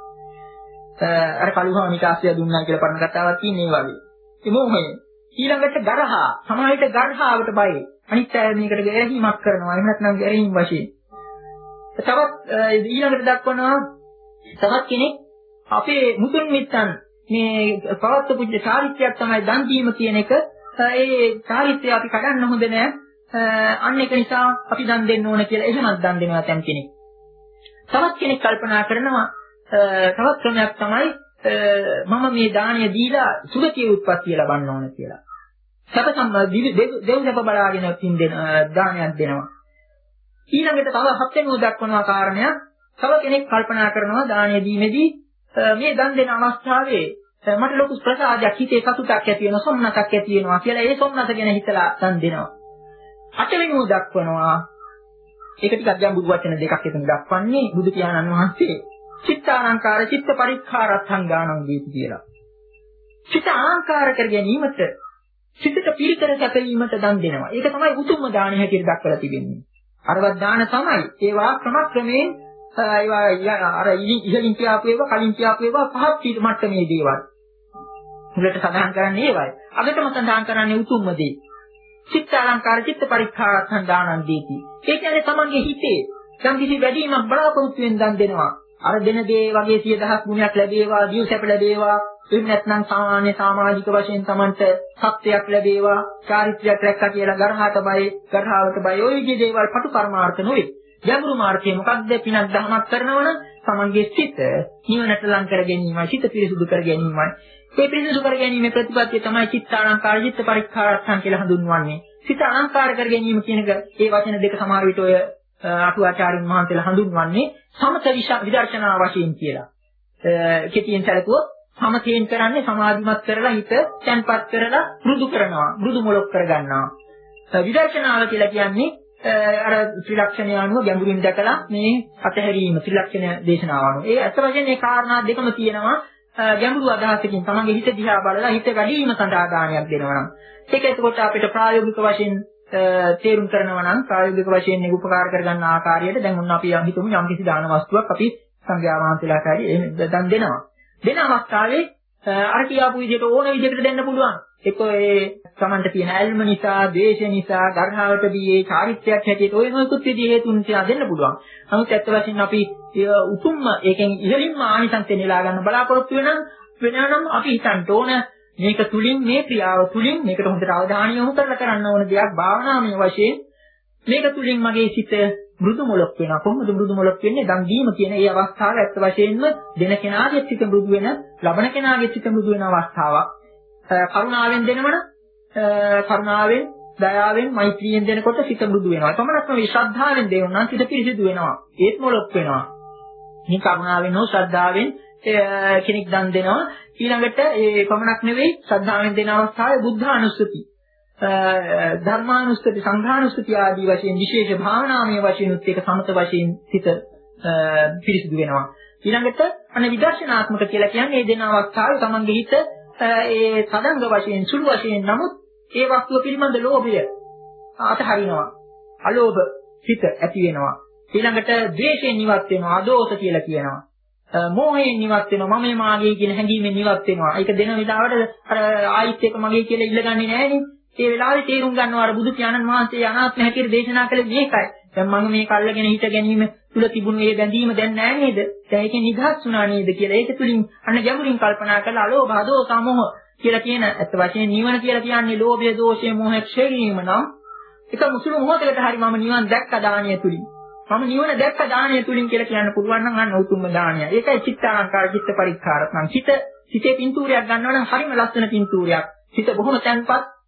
අර කලුහාමික ආශ්‍රය දුන්නා කියලා පරණ කතාවක් තියෙන ඒ වගේ. ඒ මෝහය. ඊළඟට ගරහා, සමාහිත ගරහාවට බයයි. අනිත් අය මේකට ගැරහීමක් කරනවා. එහෙම නැත්නම් ගැරහීම් වශයෙන්. තවත් ඊළඟට දක්වනවා තවත් කෙනෙක් අපේ මුතුන් මිත්තන් මේ පවත්වපු චාරිත්‍රයක් තමයි දන් දීම කියන එක. ඒ චාරිත්‍රය අපි කඩන්න හොඳ නෑ. අන්න ඒක නිසා අපි දන් දෙන්න ඕන කියලා එහෙමත් දන් දෙනවා තැන් කෙනෙක්. තවත් කෙනෙක් කල්පනා කරනවා තවත් ක්‍රමයක් තමයි මම මේ දාණය දීලා සුගතිය උත්පත්තිය ලබන්න ඕන කියලා. සැප සම්බන්ධ දෙව්දප බලාගෙන පින් දෙන දානයක් දෙනවා. ඊළඟට තව හත් වෙනුව දක්වනවා කාරණයක්. තව කෙනෙක් කල්පනා කරනවා දානය දීමේදී මේ දන් දෙන අවස්ථාවේ මට ලොකු ප්‍රසාදයක් හිතේ සතුටක් ඇති වෙනවා සොම්නසක් ඇති වෙනවා කියලා ඒ සොම්නස ගැන හිතලා දන් දෙනවා. අට වෙනුව දක්වනවා ඒක ටිකක් ගැඹුරු වචන දෙකක් එතන දක්වන්නේ බුදු පියාණන් වහන්සේ චිත්තාලංකාර චිත්ත පරික්ඛාරත්තං දානං දීති කියලා. චිත්ත ආංකාර කර ගැනීමට චිත්තට පිළිතර සැපීමට දන් දෙනවා. ඒක තමයි උතුම්ම දානය හැටියට දක්වලා තිබෙන්නේ. අරවත් දාන තමයි ඒවා ක්‍රමක්‍රමයෙන් ඒවා අර ඉහළින් කියාපු ඒවා කලින් කියාපු ඒවා පහත් මට්ටමේ දේවල්. මුලට සඳහන් කරන්නේ ඒවයි. අගටම සඳහන් කරන්නේ උතුම්ම දේ. චිත්ත අලංකාර චිත්ත පරික්ඛාරත්තං දානං දීති. ඒ කියන්නේ තමන්ගේ හිතේ යම් කිසි වැඩිමක් බලාපොරොත්තු වෙන දන් දෙනවා. අර දෙන දේ වගේ සිය දහස් ගුණයක් ලැබේවා, ජීව සැප ලැබේවා, එහෙම නැත්නම් සාමාන්‍ය සමාජික වශයෙන් තමන්ට සත්‍යයක් ලැබේවා, චාරිත්‍රයක් රැක්කා කියලා ගරහාට බය, ගරහාවට බය ඔය විදිහේ දේවල් පටු පරමාර්ථ නොවේ. ගැඹුරු මාර්ගය මොකක්ද? පිනක් දහමක් කරනවනම් තමන්ගේ සිත නිවනට ලං කර ගැනීමයි, සිත පිරිසුදු කර ගැනීමයි. මේ පිරිසුදු කර ගැනීමේ ප්‍රතිපත්තිය තමයි චිත්තාලංකාර චිත්ත පරික්ඛාරත්තං කියලා හඳුන්වන්නේ. සිත අලංකාර කර ගැනීම කියන එක ඒ වචන දෙක සමහර විට ඔය අටුවාචාරින් මහන්සියලා හඳුන්වන්නේ සමත විදර්ශනා වශයෙන් කියලා. කෙටියෙන් සැලකුවොත් සමතයෙන් කරන්නේ සමාධිමත් කරලා හිත තැන්පත් කරලා මෘදු කරනවා, මෘදු මොලොක් කරගන්නවා. විදර්ශනාව කියලා කියන්නේ අර ත්‍රිලක්ෂණය අනුව ගැඹුරින් දැකලා මේ අතහැරීම ත්‍රිලක්ෂණ දේශනාව අනුව. ඒ අත වශයෙන් මේ කාරණා දෙකම තියෙනවා ගැඹුරු අදහසකින් තමන්ගේ හිත දිහා බලලා හිත වැඩිම සඳහා දානයක් දෙනවා නම්. ඒක එතකොට අපිට ප්‍රායෝගික වශයෙන් තේරුම් කරනවා නම් ප්‍රායෝගික වශයෙන් මේක උපකාර කරගන්න ආකාරයට දැන් ඔන්න අපි හිතමු යම් කිසි දාන වස්තුවක් අපි සංඝයා වහන්සේලාට හරි එහෙම දන් දෙනවා. දෙන අවස්ථාවේ අර කියාපු විදිහට ඕන විදිහකට දෙන්න පුළුවන්. ඒක ඒ සමන්ට තියෙන ඇල්ම නිසා, ද්වේෂ නිසා, ගර්හාවට බියේ චාරිත්‍රයක් හැටියට ඔය නොයෙකුත් විදිහේ හේතුන් නිසා දෙන්න පුළුවන්. නමුත් ඇත්ත වශයෙන්ම අපි උතුම්ම ඒකෙන් ඉහළින්ම ආනිසංසය නෙලා ගන්න බලාපොරොත්තු වෙනනම් වෙනනම් අපි හිතන්න ඕන මේක තුලින් මේ ක්‍රියාව තුලින් මේකට හොඳට අවධානය යොමු කරලා කරන්න ඕන දෙයක් භාවනාමය වශයෙන් මේක තුලින් මගේ සිත මෘදු මොලොක් වෙනවා. කොහොමද මෘදු මොලොක් වෙන්නේ? දන් දීම කියන ඒ අවස්ථාව ඇත්ත වශයෙන්ම දෙන කෙනාගේ සිත මෘදු වෙන, ලබන කෙනාගේ සිත මෘදු වෙන අවස්ථාවක්. කරුණාවෙන් දෙනවන කරුණාවෙන්, දයාවෙන්, මෛත්‍රියෙන් දෙනකොට සිත මෘදු වෙනවා. තමනක්ම මේ ශ්‍රද්ධාවෙන් දෙවනම් සිත පිරිසිදු වෙනවා. ඒත් මොලොක් වෙනවා. මේ කරුණාවෙන් හෝ ශ්‍රද්ධාවෙන් කෙනෙක් දන් දෙනවා. ඊළඟට ඒ පමණක් නෙවෙයි ශ්‍රද්ධාවෙන් දෙන අවස්ථාවේ බුද්ධානුස්සති, ධර්මානුස්සති, සංඝානුස්සති ආදී වශයෙන් විශේෂ භාවනාමය වශයෙන් උත් ඒක සමත වශයෙන් සිත පිරිසිදු වෙනවා. ඊළඟට අන විදර්ශනාත්මක කියලා කියන්නේ මේ දෙන අවස්ථාවේ තමන්ගේ හිත ඒ සදංග වශයෙන් සුළු වශයෙන් නමුත් ඒ වස්තුව පිළිබඳ ලෝභය අතහරිනවා. අලෝභ හිත ඇති වෙනවා. ඊළඟට ද්වේෂයෙන් නිවත් වෙනවා. අදෝෂ කියලා කියනවා. මෝහයෙන් නිවත් වෙනවා. මම මාගේ කියන හැඟීමෙන් නිවත් වෙනවා. ඒක දෙන වෙලාවට අර ආයිත් එක මගේ කියලා ඉල්ලගන්නේ නැහැනේ. ඒ වෙලාවේ තේරුම් ගන්නවා අර බුදු පියාණන් වහන්සේ අනාත්ම හැටියට දේශනා කළේ මේකයි. දැන් මම මේක අල්ලගෙන හිට ගැනීම තුල තිබුණු මේ බැඳීම දැන් නැහැ නේද? දැන් ඒකෙන් නිදහස් වුණා නේද කියලා. ඒක තුලින් අන්න ගැඹුරින් කල්පනා කරලා අලෝභ, අදෝස, මොහ කියලා කියන අත් වශයෙන් නිවන කියලා කියන්නේ ලෝභය, දෝෂය, මොහය ක්ෂය කිරීම නම් ඒක මුසුළු මොහොතකට හරි මම නිවන් දැක්ක දානය තුලින්. මම නිවන දැක්ක දානය තුලින් කියලා කියන්න පුළුවන් නම් අන්න උතුම්ම දානය. ඒකයි චිත්තාලංකාර චිත්ත පරික්ඛාරත් නම්. චිත සිතේ පින්තූරයක් ගන්නවා නම් හරිම ලස්සන පින්තූරයක්. සිත බොහොම තැන්පත්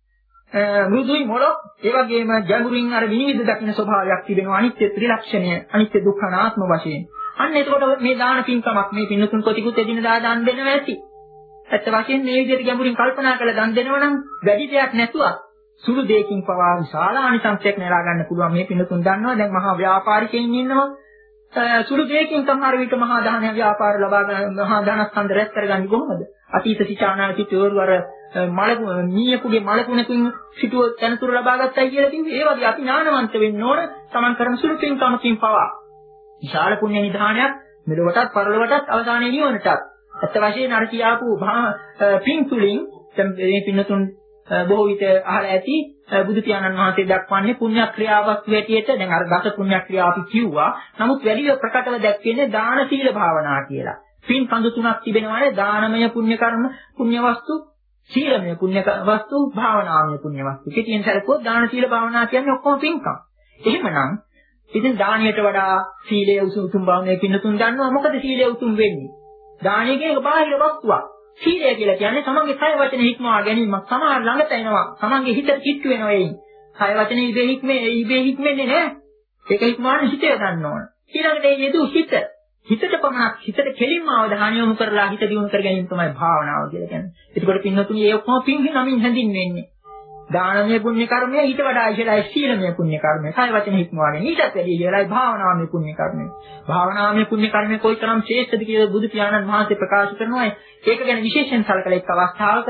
මෘදුයි මොළොක් ඒ වගේම ගැඹුරින් අර විනිවිද දකින්න ස්වභාවයක් තිබෙනවා අනිත්‍ය ත්‍රිලක්ෂණය අනිත්‍ය දුක්ඛ අනාත්ම වශයෙන්. අන්න එතකොට මේ දාන පින්කමක් මේ පින්නතුන් කොටිකුත් එදිනදා දන් දෙනවා ඇති. ඇත්ත වශයෙන් මේ විදිහට ගැඹුරින් කල්පනා කරලා දන් දෙනවා නම් වැඩි දෙයක් නැතුව සුළු දෙයකින් පවා විශාල ආනිසංසයක් නෙලා ගන්න පුළුවන්. මේ පින්නතුන් දන්නවා දැන් මහා ව්‍යාපාරිකයින් ඉන්නවා. සුළු දෙයකින් සමහර විට මහා දාන ව්‍යාපාර ලබා ගන්න මහා දානස්කන්ධ රැස් කරගන්නේ කොහොමද? අතීත සිතානාති තෝරවර මල මීයකුගේ මලකුණකින් සිටුව තනතුරු ලබා ගත්තයි කියලා කිව්වේ. ඒ වගේ අපි ඥානවන්ත වෙන්න ඕන. Taman කරන සුළු පින්කමකින් පවා විශාල පුණ්‍ය නිධානයක් මෙලොවටත් පරලොවටත් අවසානයේ නිවනටත්. අත් වශයෙන් අර කියාපු පින් තුලින් මේ පින්නතුන් බොහෝ විට අහලා ඇති බුදු පියාණන් වහන්සේ දක්වන්නේ පුණ්‍ය ක්‍රියාවක් හැටියට. දැන් අර දස පුණ්‍ය ක්‍රියා අපි කිව්වා. නමුත් වැඩි ප්‍රකටව දැක්වෙන්නේ දාන සීල භාවනා කියලා. පින් කඳු තුනක් තිබෙනවානේ දානමය පුණ්‍ය කර්ම පුණ්‍ය වස්තු සීලමය පුණ්‍ය වස්තු භාවනාමය පුණ්‍ය වස්තු. පිටින් සැලකුවොත් දාන සීල භාවනා කියන්නේ ඔක්කොම පින්කම්. එහෙමනම් ඉතින් දානියට වඩා සීලය උතුම් බව මේ පින්නතුන් දන්නවා. මොකද සීලය උතුම් වෙන්නේ? දානිය කියන්නේ බාහිර වස්තුවක්. සීලය කියලා කියන්නේ තමන්ගේ කය වචන හික්මවා ගැනීමක්. සමහර ළඟට එනවා. තමන්ගේ හිතට කිට්ටු වෙනවා එයින්. කය වචන ඉබේ හික්මේ ඉබේ හික්මෙන්නේ නැහැ. ඒක හික්මවන්න හිතේ ගන්න ඕන. ඊළඟට ඒ යෙදු හිත. හිතට පමණක් හිතට කෙලින්ම අවධානය යොමු කරලා හිත දියුණු කර ගැනීම තමයි භාවනාව කියලා කියන්නේ. ඒකෝට පින්නතුනි ඒ ඔක්කොම පින්හි නමින් හැඳින්වෙන්නේ. දානමය පුණ්‍ය කර්මය ඊට වඩා ඉහළයි සීලමය පුණ්‍ය කර්මය. කය වචන හික්මවන්නේ ඊටත් වැඩි ඉහළයි භාවනාමය පුණ්‍ය කර්මය. භාවනාමය පුණ්‍ය කර්මය කොයිතරම් ශ්‍රේෂ්ඨද කියලා බුදු පියාණන් වහන්සේ ප්‍රකාශ කරනවා. ඒක ගැන විශේෂයෙන් සලකලා එක් අවස්ථාවක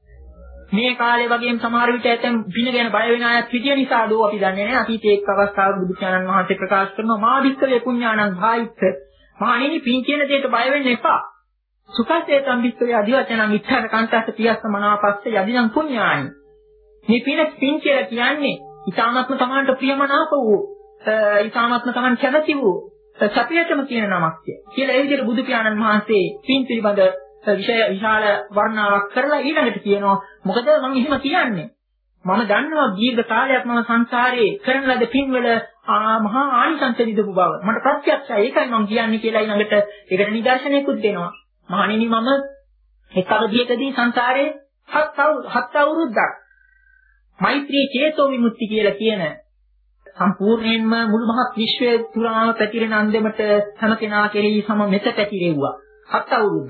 මේ කාලේ වගේම සමහර විට ඇතම් පින ගැන බය වෙන අයත් හිටිය නිසා දෝ අපි දන්නේ නැහැ. අතීතයේ එක් අවස්ථාවක බුදු පියාණන් වහන්සේ ප්‍රකාශ කරනවා මා භික්ඛවේ පුඤ්ඤාණං භායිත්ත. මහණෙනි පින් කියන දෙයට බය වෙන්න එපා. සුඛසේතම් භික්ඛවේ අධිවචනං ඉච්ඡාන කාන්තස්ස පියස්ස මනාපස්ස යදිනම් පුඤ්ඤාණි. මේ පින පින් කියලා කියන්නේ ඊ타මත්ම තමන්ට ප්‍රියමනාප වූ ඊ타මත්ම තමන් කැමති වූ සපියටම කියන නමක් කියලා. ඒ විදිහට බුදු පියාණන් වහන්සේ පින් පිළිබඳ විශේෂ විශාල වර්ණාවක් කරලා ඊළඟට කියනවා මොකද මම එහෙම කියන්නේ මම දන්නවා දීර්ඝ කාලයක් මම සංසාරේ කරන ලද පින්වල මහා ආනිසංස දිදපු බව මට ප්‍රත්‍යක්ෂයි. ඒකයි මම කියන්නේ කියලා ඊළඟට ඒකට නිදර්ශනයකුත් දෙනවා. මහණෙනි මම එක් අවධියකදී සංසාරේ හත් අවුරුද්දක් මෛත්‍රී චේතෝ විමුක්ති කියලා කියන සම්පූර්ණයෙන්ම මුළු මහත් විශ්වයේ පුරාම පැතිරෙන අන්දමට හැම කෙනා කෙරෙහි සම මෙත පැතිරෙව්වා. හත් අවුරුද්දක්.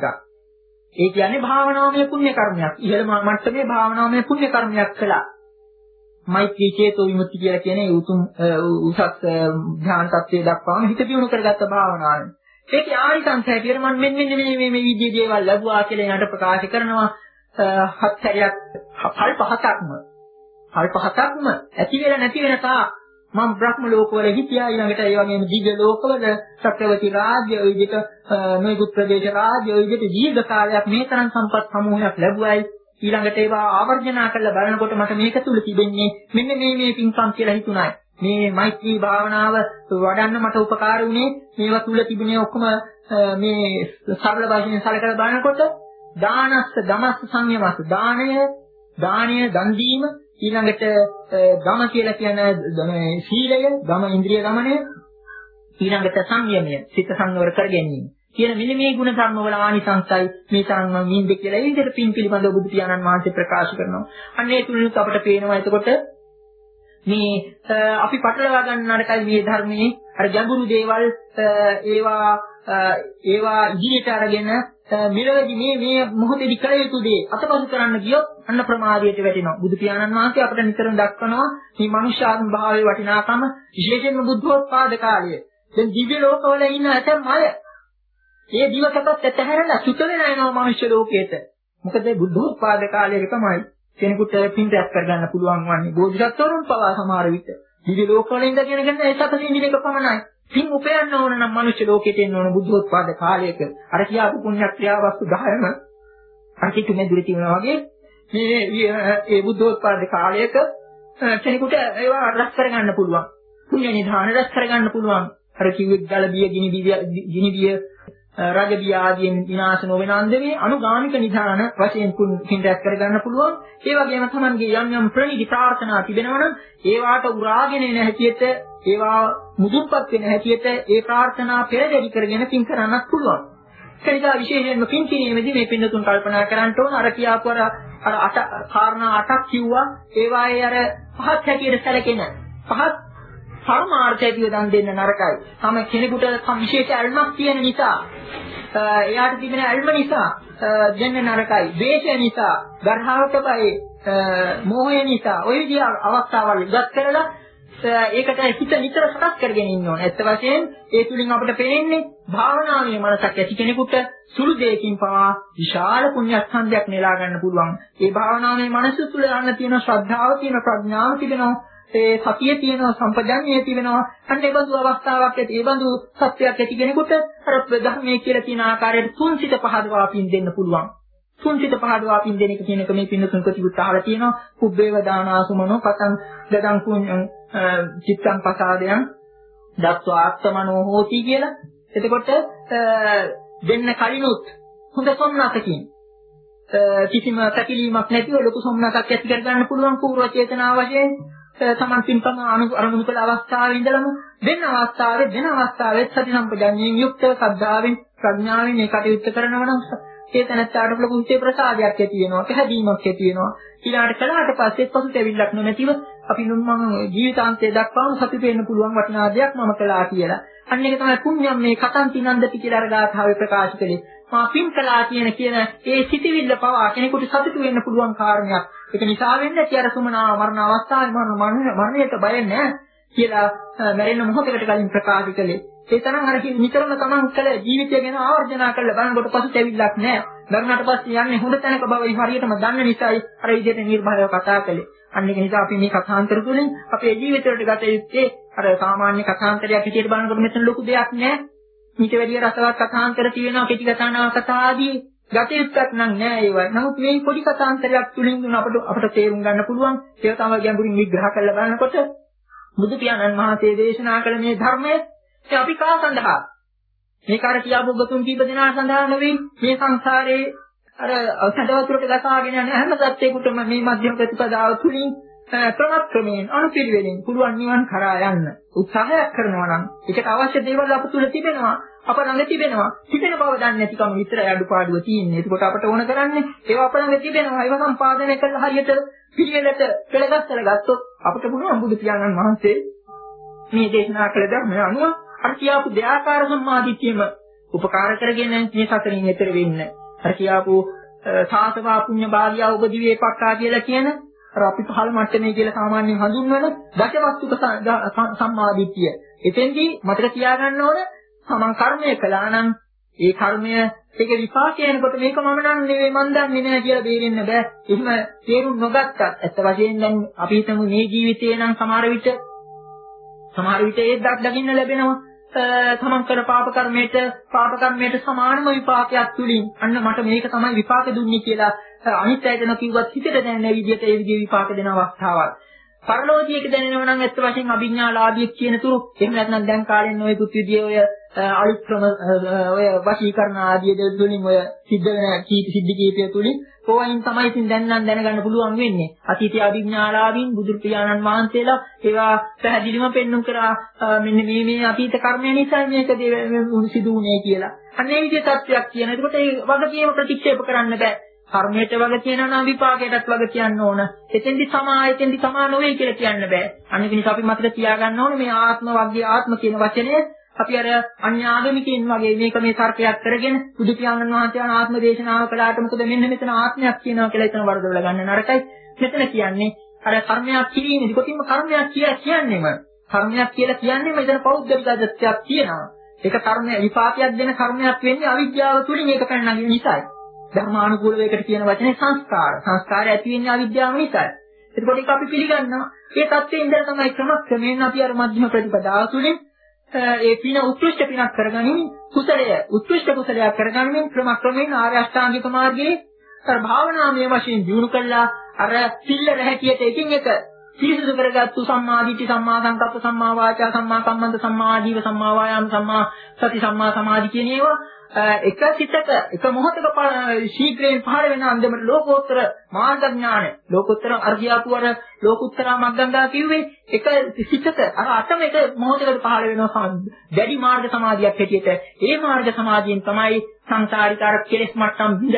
ඒ කියන්නේ භාවනාමය පුණ්‍ය කර්මයක්. ඉහළ මට්ටමේ භාවනාමය පුණ්‍ය කර්මයක් කළා. මෛත්‍රී චේතෝ විමුක්ති කියලා කියන්නේ උතුම් උසස් ධ්‍යාන tattve දක්වාම හිත දියුණු කරගත්ත භාවනාව. ඒකේ ආනිසංසය කියලා මම මෙන්න මෙන්න මේ මේ විදිහේ දේවල් ලැබුවා කියලා එනට ප්‍රකාශ කරනවා. හත් හැරියක් කල්ප හතක්ම කල්ප හතක්ම ඇති වෙලා නැති වෙන තා මම බ්‍රහ්ම ලෝකවල හිටියා. ඊළඟට ඒ වගේම දිව්‍ය ලෝකවල චක්‍රවර්ති රාජ්‍ය ওই විදිහට නොයෙකුත් ප්‍රදේශ රාජ්‍ය ওই විදිහට දීර්ඝ කාලයක් මේ තරම් සම්පත් සමූහයක් ලැබුවයි. ඊළඟට ඒවා ආවර්ජනා කරලා බලනකොට මට මේක තුල තිබෙන්නේ මෙන්න මේ මේ පින්කම් කියලා හිතුණායි. මේ මෛත්‍රී භාවනාව වඩන්න මට උපකාර වුණේ මේවා තුල තිබුණේ ඔක්කොම මේ සරල වශයෙන් සලකලා බලනකොට දානස්ස දමස්ස සංයමස්ස දාණය දාණය දන් දීම ඊළඟට ගම කියලා කියන සීලය ගම ඉන්ද්‍රිය ගමනය ඊළඟට සංයමය සිත සංවර කර ගැනීම කියන මෙන්න මේ ගුණ ධර්ම වල ආනිසංසයි මේ තරම් නින්ද කියලා ඒ විදිහට පින් පිළිබඳව බුදු පියාණන් වහන්සේ ප්‍රකාශ කරනවා. අන්න ඒ තුලින් අපට පේනවා එතකොට මේ අපි පටලවා ගන්න අරකයි මේ ධර්මයේ අර ගැඹුරු දේවල් ඒවා ඒවා ඉදිරියට අරගෙන මෙලොවදී මේ මේ මොහොතේදී කළ යුතු දේ අතපසු කරන්න ගියොත් අන්න ප්‍රමාදයට වැටෙනවා. බුදු පියාණන් වහන්සේ අපිට නිතරම දක්වනවා මේ මනුෂ්‍යාත්ම භාවයේ වටිනාකම විශේෂයෙන්ම බුද්ධෝත්පාද කාලයේ. දැන් දිව්‍ය ලෝකවල ඉන්න ඇතම් අය ඒ දිවකටත් ඇතහැරලා සුත වෙන යනවා මනුෂ්‍ය ලෝකයට. මොකද බුද්ධෝත්පාද කාලයක තමයි කෙනෙකුට පින් රැස් කරගන්න පුළුවන් වන්නේ. බෝධිසත්වරුන් පවා සමහර විට දිව්‍ය ලෝකවල ඉඳගෙන ගන්න ඒ සතරින් ඉන්න එක පමණයි. පින් උපයන්න ඕන නම් මනුෂ්‍ය ලෝකෙට එන්න ඕන බුද්ධෝත්පාද කාලයක. අර කියාපු පුණ්‍ය ක්‍රියා වස්තු දහයම අර්ථිත මෙදුරේ තියෙනවා වගේ මේ ඒ බුද්ධෝත්පාද කාලයක කෙනෙකුට ඒවා රැස් කරගන්න පුළුවන්. පුණ්‍ය නිධාන රැස් කරගන්න පුළුවන්. අර කිව්වෙක් ගල බිය ගිනි බිය ගිනි බිය රාජ බිය ආදීන් විනාශ නොවන අන්දමේ අනුගාමික නිධාන වශයෙන් පින් රැස් කරගන්න පුළුවන්. ඒ වගේම තමන්ගේ යම් යම් ප්‍රණීති ප්‍රාර්ථනා තිබෙනවා නම් ඒවාට උරාගෙන එන හැටියට ඒවා මුදුන්පත් වෙන හැටියට ඒ ප්‍රාර්ථනා පෙරදැඩි කරගෙන පින් කරන්නත් පුළුවන්. ඒ නිසා විශේෂයෙන්ම පින් කිරීමේදී මේ පින්නතුන් කල්පනා කරන්න ඕන අර කියාපු අර අර අට කාරණා අටක් කිව්වා. ඒවායේ අර පහත් හැටියට සැලකෙන පහත් පරමාර්ථයදී දන් දෙන්න නරකයි. තම කෙනෙකුට විශේෂ අල්මක් තියෙන නිසා එයාට තිබෙන අල්ම නිසා දෙන්න නරකයි. ද්වේෂය නිසා, ගර්හාවකපයි, මෝහය නිසා ওই විදිහ අවස්ථාවල් ඉවත් කරලා ඒකට හිත නිතර සකස් කරගෙන ඉන්න ඕනේ. ඇත්ත වශයෙන් ඒ තුලින් අපිට පේන්නේ භාවනාවේ මනසක් ඇති කෙනෙකුට සුළු දෙයකින් පවා විශාල පුණ්‍යස්කන්ධයක් නෙලා ගන්න පුළුවන්. ඒ භාවනාවේ මනස තුල යන්න තියෙන ශ්‍රද්ධාව, තියෙන ප්‍රඥාව තිබෙනවා. ඒ සතිය තියෙනවා, සම්පජඤ්ඤය තිබෙනවා. අන්න ඒ බඳු අවස්ථාවක් ඇති. ඒ බඳු සත්‍යයක් ඇති කෙනෙකුට අර ධර්මයේ කියලා තියෙන ආකාරයට තුන්සිත පහදවා පින් දෙන්න පුළුවන්. තුන්සිත පහදවා පින් දෙන එක කියන එක මේ පින්නතුන් ප්‍රතිපුත් අහලා තියෙනවා. කුබ්බේව දානාසුමනෝ පතං දදං කුඤ්ඤං චිත්තං පසාදයන් දත්වා ආත්මනෝ හෝති කියලා. එතකොට දෙන්න කලිනුත් හොඳ සොම්නසකින් කිසිම පැකිලීමක් නැතිව ලොකු සොම්නසක් ඇති කර ගන්න පුළුවන් පූර්ව චේතනා වශයෙන් තමන් පින්කම අනුගමනය කළ අවස්ථාවේ ඉඳලම දෙන්න අවස්ථාවේ දෙන අවස්ථාවේ සති සම්පජඤ්ඤයෙන් යුක්තව සද්ධාවෙන් ප්‍රඥාවෙන් මේ කටයුත්ත කරනවා නම් ඒ තැනට ලොකු හිතේ ප්‍රසාදයක් ඇති වෙනවා, පැහැදීමක් ඇති වෙනවා. ඊළාට කළාට පස්සේ පසුතැවිල්ලක් නොමැතිව අපි මම ජීවිතාන්තය දක්වාම සතුට වෙන්න පුළුවන් වටිනා දෙයක් මම කළා කියලා. අන්න ඒක තමයි පුණ්‍යම් මේ කතන්ති නන්දති කියලා අර ගාථාවේ ප්‍රකාශ කළේ. මා පින් කළා කියන කියන ඒ සිටිවිල්ල පවා කෙනෙකුට සතුට වෙන්න පුළුවන් කාරණයක්. ඒක නිසා වෙන්නේ ඇති අර සුමනා මරණ අවස්ථාවේ මරණ මරණයට බය නැහැ කියලා මැරෙන්න මොහොතකට කලින් ප්‍රකාශ කළේ. ඒ තරම් අර නිතරම තමන් කළ ජීවිතය ගැන ආවර්ජනා කරලා බලනකොට පසුතැවිල්ලක් නැහැ. දරුණාට පස්සේ යන්නේ හොඳ තැනක බව හරියටම දන්න නිසායි අර විදිහට නිර්භයව කතා කළේ. අන්න ඒක නිසා අපි මේ කථාන්තර තුළින් අපේ ජීවිතවලට ගත යුත්තේ අර සාමාන්‍ය කථාන්තරයක් විදිහට බලනකොට මෙතන ලොකු දෙයක් නැහැ. ඊට වැඩිය රසවත් කථාන්තර තියෙනවා, කෙටි කතානාව කතා ආදී ගත යුත්තක් නම් නෑ ඒවා. නමුත් මේ පොඩි කථාන්තරයක් තුළින් දුන අපට අපට තේරුම් ගන්න පුළුවන්. ඒක තමයි ගැඹුරින් විග්‍රහ කරලා බලනකොට බුදු පියාණන් වහන්සේ දේශනා කළ මේ ධර්මය ඒ අපි කා සඳහා මේ කාර්ය කියාපු ගතුන් කීප දෙනා සඳහා නෙවෙයි මේ සංසාරේ අර සදවතුරට ගසාගෙන යන හැම සත්‍යයකටම මේ මධ්‍යම ප්‍රතිපදාව තුලින් ක්‍රමක්‍රමයෙන් අනුපිළිවෙලින් පුළුවන් නිවන් කරා යන්න උත්සාහයක් කරනවා නම් ඒකට අවශ්‍ය දේවල් අප තුල තිබෙනවා, අප ළඟ තිබෙනවා. තිබෙන බව දන්නේ නැතිකම විතරයි අඩුපාඩුව තියෙන්නේ. ඒකට අපට ඕන කරන්නේ ඒවා අප ළඟ තිබෙනවා, ඒවා සම්පාදනය කරලා හරියට පිළිවෙලට පෙළගස්සලා ගත්තොත් අපට පුළුවන් බුදු පියාණන් වහන්සේ මේ දේශනා කළ ධර්මය අනුව අර කියාපු දෙආකාර සම්මාදිට්ඨියම උපකාර කරගෙන මේ සතරින් එතර වෙන්න. අර කියාපු සාසවා පුඤ්ඤ භාගියා උපදි වේපක්ඛා කියලා කියන අර අපි පහළ මට්ටමේ කියලා සාමාන්‍යයෙන් හඳුන්වන දශවස්තුක සම්මාදිට්ඨිය. එතෙන්දී මතක තියාගන්න ඕන සමන් කර්මය කළා නම් ඒ කර්මය ඒක විපාකයනකොට මේක මම නම් නෙවෙයි මන් දන්නේ නැහැ කියලා බේරෙන්න බෑ. එහෙම තේරුම් නොගත්තත් ඇත්ත වශයෙන්ම දැන් අපි හිතමු මේ ජීවිතේ නම් සමහර විට සමහර විට ඒ දක් දකින්න ලැබෙනවා. තමන් කර පාප කර්මයට පාප කර්මයට සමානම විපාකයක් තුලින් අන්න මට මේක තමයි විපාක දුන්නේ කියලා අනිත් අයට නොකියුවත් හිතට දැනෙන විදිහට ඒ විදිහේ විපාක දෙන අවස්ථාවක්. පරලෝකීයක දැනෙනවා නම් ඇත්ත වශයෙන් අභිඥාලාභියෙක් කියන තුරු එහෙම නැත්නම් දැන් කාලෙන් ඔය පුත් විදියේ ඔය අලුත් ක්‍රම ඔය වශීකරණ ආදී දෙවලින් ඔය සිද්ධ වෙන කීප සිද්ධි කීපය තුලින් ඕවයින් තමයි ඉතින් දැන් නම් දැනගන්න පුළුවන් වෙන්නේ. අතීතයේ අභිඥාලාභින් බුදු පියාණන් වහන්සේලා ඒවා පැහැදිලිව පෙන්වුම් කරා මෙන්න මේ මේ අතීත කර්මය නිසා මේක සිදු වුණේ කියලා. අන්න ඒ විදිහේ තත්ත්වයක් කියන. ඒකට ඒ වගකීම ප්‍රතික්ෂේප කරන්න බෑ. කර්මයට වග කියනවා නම් විපාකයටත් වග කියන්න ඕන. එතෙන්දි සමා එතෙන්දි සමා නොවේ කියලා කියන්න බෑ. අනිත් නිසා අපි මතක තියාගන්න ඕනේ මේ ආත්ම වර්ගයේ ආත්ම කියන වචනය අපි අර අන්‍යාගමිකයින් වගේ මේක මේ තර්කයක් කරගෙන බුදු පියාණන් වහන්සේ ආත්ම දේශනාව කළාට මොකද මෙන්න මෙතන ආත්මයක් කියනවා කියලා එතන වරදවලා ගන්න නරකයි. මෙතන කියන්නේ අර කර්මයක් කිරීමේදී කොටින්ම කර්මයක් කියලා කියන්නේම කර්මයක් කියලා කියන්නේම එතන පෞද්ගලික අදත්‍යක් තියෙනවා. ඒක කර්ම විපාකයක් දෙන කර්මයක් වෙන්නේ අවිද්‍යාව තුලින් ඒක පැනනගින නිසායි. ධර්මානුකූලව ඒකට කියන වචනේ සංස්කාර. සංස්කාර ඇති වෙන්නේ අවිද්‍යාව නිසායි. ඒකෝට ඒක අපි පිළිගන්නවා. ඒ தත්ත්වයෙන් ඉඳලා තමයි ක්‍රමක්‍රමයෙන් අපි අර මධ්‍යම ප්‍රතිපදාව තුලින් ඒ පින උත්කෘෂ්ඨ පිනක් කරගනිමින් කුසලය උත්කෘෂ්ඨ කුසලයක් කරගනිමින් ක්‍රමක්‍රමයෙන් ආර්ය අෂ්ටාංගික මාර්ගයේ අර භාවනාමය වශයෙන් දියුණු කළා අර සිල්ලර හැටියට එකින් එක පිරිසුදු කරගත්තු සම්මා දිට්ඨි සම්මා සංකප්ප සම්මා වාචා සම්මා කම්මන්ත සම්මා ආජීව සම්මා වායාම සම්මා සති සම්මා සමාධි කියන ඒවා එක සිතක එක මොහොතක ශීඝ්‍රයෙන් පහළ වෙන අන්දමට ලෝකෝත්තර මාර්ග ඥාන ලෝකෝත්තර අර්ධියාපු අර ලෝකුත්තර මග්ගංගා කිව්වේ එක සිතක අර අතම එක මොහොතකට පහළ වෙනවා දැඩි මාර්ග සමාධියක් හැටියට ඒ මාර්ග සමාධියෙන් තමයි සංසාරික අර කෙලෙස් මට්ටම් බිඳලා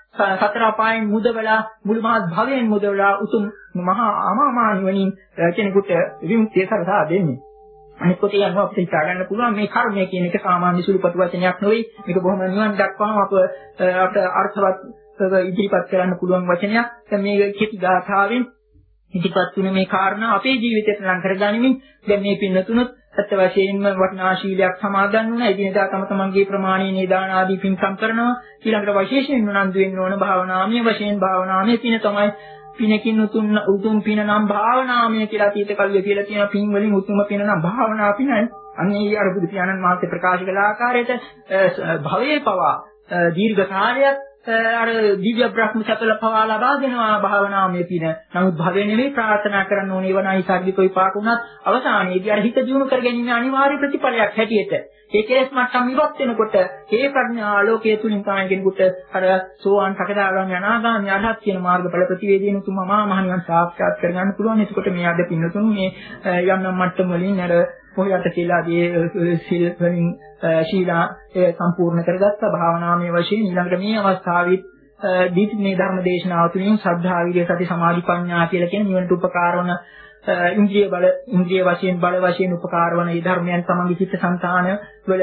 සතර අපායන් මුදවලා මුළු මහත් භවයෙන් මුදවලා උතුම් මහා අමාමහා නිවනින් කෙනෙකුට විමුක්තිය සලසා දෙන්නේ. අනිත් කොට යනවා අපිට හිතා ගන්න පුළුවන් මේ කර්මය කියන එක සාමාන්‍ය සුළුපටු වචනයක් නෙවෙයි. මේක බොහොම නිවන් දක්වාම අප අපට අර්ථවත් ඉදිරිපත් කරන්න පුළුවන් වචනයක්. දැන් මේ කෙටි ගාථාවෙන් ඉදිරිපත් වුණ මේ කාරණා අපේ ජීවිතයට ලං කරගනිමින් දැන් මේ පින්නතුණුත් සත්‍ය වශයෙන්ම වටිනා ශීලයක් සමාදන් වුණා. එදිනෙදා තම තමන්ගේ ප්‍රමාණීය නේදාන ආදී පින්කම් කරනවා. ඊළඟට විශේෂයෙන් උනන්දු වෙන්න ඕන භාවනාමය වශයෙන් භාවනාමය පින තමයි පිනකින් උතුම් උතුම් පින නම් භාවනාමය කියලා තීත කල්ය කියලා තියෙන පින් වලින් උතුම් පින නම් භාවනා පිනයි. අන්නේ අර බුදු පියාණන් වහන්සේ ප්‍රකාශ කළ ආකාරයට භවයේ පවා දීර්ඝ කාලයක් අර දිව්‍ය බ්‍රහ්ම සතල පවා ලබා දෙනවා භාවනාමය පින. නමුත් භවය නෙවෙයි ප්‍රාර්ථනා කරන්න ඕනේ වනයි සාධික විපාක උනත් අවසානයේදී අර හිත දියුණු කර ගැනීම අනිවාර්ය ප්‍රතිඵලයක් හැටියට ඒ කෙලෙස් මට්ටම් ඉවත් වෙනකොට ඒ ප්‍රඥා ආලෝකයේ තුලින් තමයි කෙනෙකුට අර සෝවාන් සකදාගාමී අනාගාමී අරහත් කියන මාර්ගඵල ප්‍රතිවේදීන උතුම් මහා මහණිවන් සාක්ෂාත් කරගන්න පුළුවන්. එතකොට මේ අද පින්නතුන් මේ යම් නම් මට්ටම් වලින් අර පොහොයට කියලාදී සිල් වලින් ශීලා සම්පූර්ණ කරගත්ත භාවනාමය වශයෙන් ඊළඟට මේ අවස්ථාවෙත් දීත් මේ ධර්ම දේශනාව තුළින් ශ්‍රද්ධා විරිය සති සමාධි ප්‍රඥා කියලා කියන නිවනට උපකාර වන ඉන්ද්‍රිය බල ඉන්ද්‍රිය වශයෙන් බල වශයෙන් උපකාර වන මේ ධර්මයන් තමන්ගේ චිත්තසංතාන වල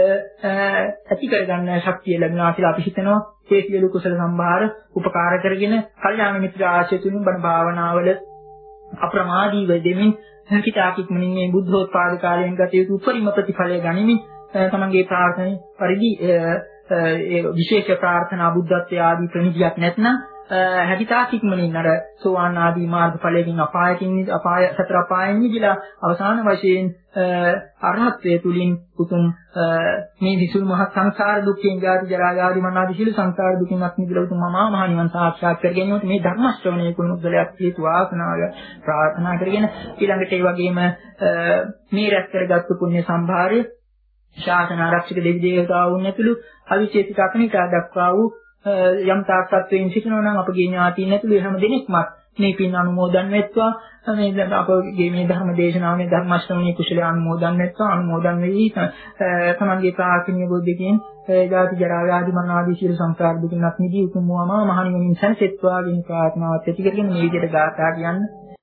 ඇති කරගන්න ශක්තිය ලැබෙනවා කියලා අපි හිතනවා. ඒ සියලු කුසල සම්භාර උපකාර කරගෙන කල්යාණ මිත්‍ර ආශ්‍රය තුලින් බණ භාවනාවල අප්‍රමාදීව දෙමින් හිතාකිටමින් මේ බුද්ධෝත්පාද කාලයෙන් ගත යුතු උපරිම ප්‍රතිඵලය ගනිමින් තමන්ගේ ප්‍රාර්ථනාවේ පරිදි ඒ විශේෂ ප්‍රාර්ථනා බුද්ධත්වයේ ආදී ප්‍රණිතියක් නැත්නම් හැකිතාකිටමින් අර සෝවාන් ආදී මාර්ගඵලයෙන් අපායකින් අපාය සතර අපායන් නිදිලා අවසාන වශයෙන් අරහත්ත්වයේ තුලින් උතුම් මේ විසුණු මහ සංසාර දුක්ඛෙන් ජාති ජරා ව්‍යාධි මරණ ආදී සියලු සංසාර දුකින් අත් මිදලා උතුම් මහා මහ නිවන් සාක්ෂාත් කර ගැනීමට මේ ධර්ම ශ්‍රවණය කුණුද්දලයක් හේතු වාසනාව ප්‍රාර්ථනා කරගෙන ඊළඟට ඒ වගේම මේ රැස් කරගත්තු පුණ්‍ය සම්භාරය ශාසන ආරක්ෂක දෙවි දේවතාවුන් ඇතුළු අවිචේතික අකනිකා දක්වා වූ යම් තාක්ෂත්වයෙන් සිටිනවා නම් අපගේ ඥාතීන් ඇතුළු හැම දෙනෙක්ම මේ පින් අනුමෝදන් වෙත්වා. මේ අපගේ මේ ධර්ම දේශනාව මේ ධර්ම ශ්‍රවණයේ කුසල අනුමෝදන් වෙත්වා. අනුමෝදන් වෙයි තමන්ගේ ප්‍රාර්ථනීය බුද්ධියෙන් ජාති ජරා ව්‍යාධි මරණ ආදී සියලු සංසාර දුකින් අත් මිදී උතුම් වූ මහා මහ නිවනින් සැනසෙත්වා කියන ප්‍රාර්ථනාවත් ඇති කරගෙන මේ විදිහට ගාථා කියන්නේ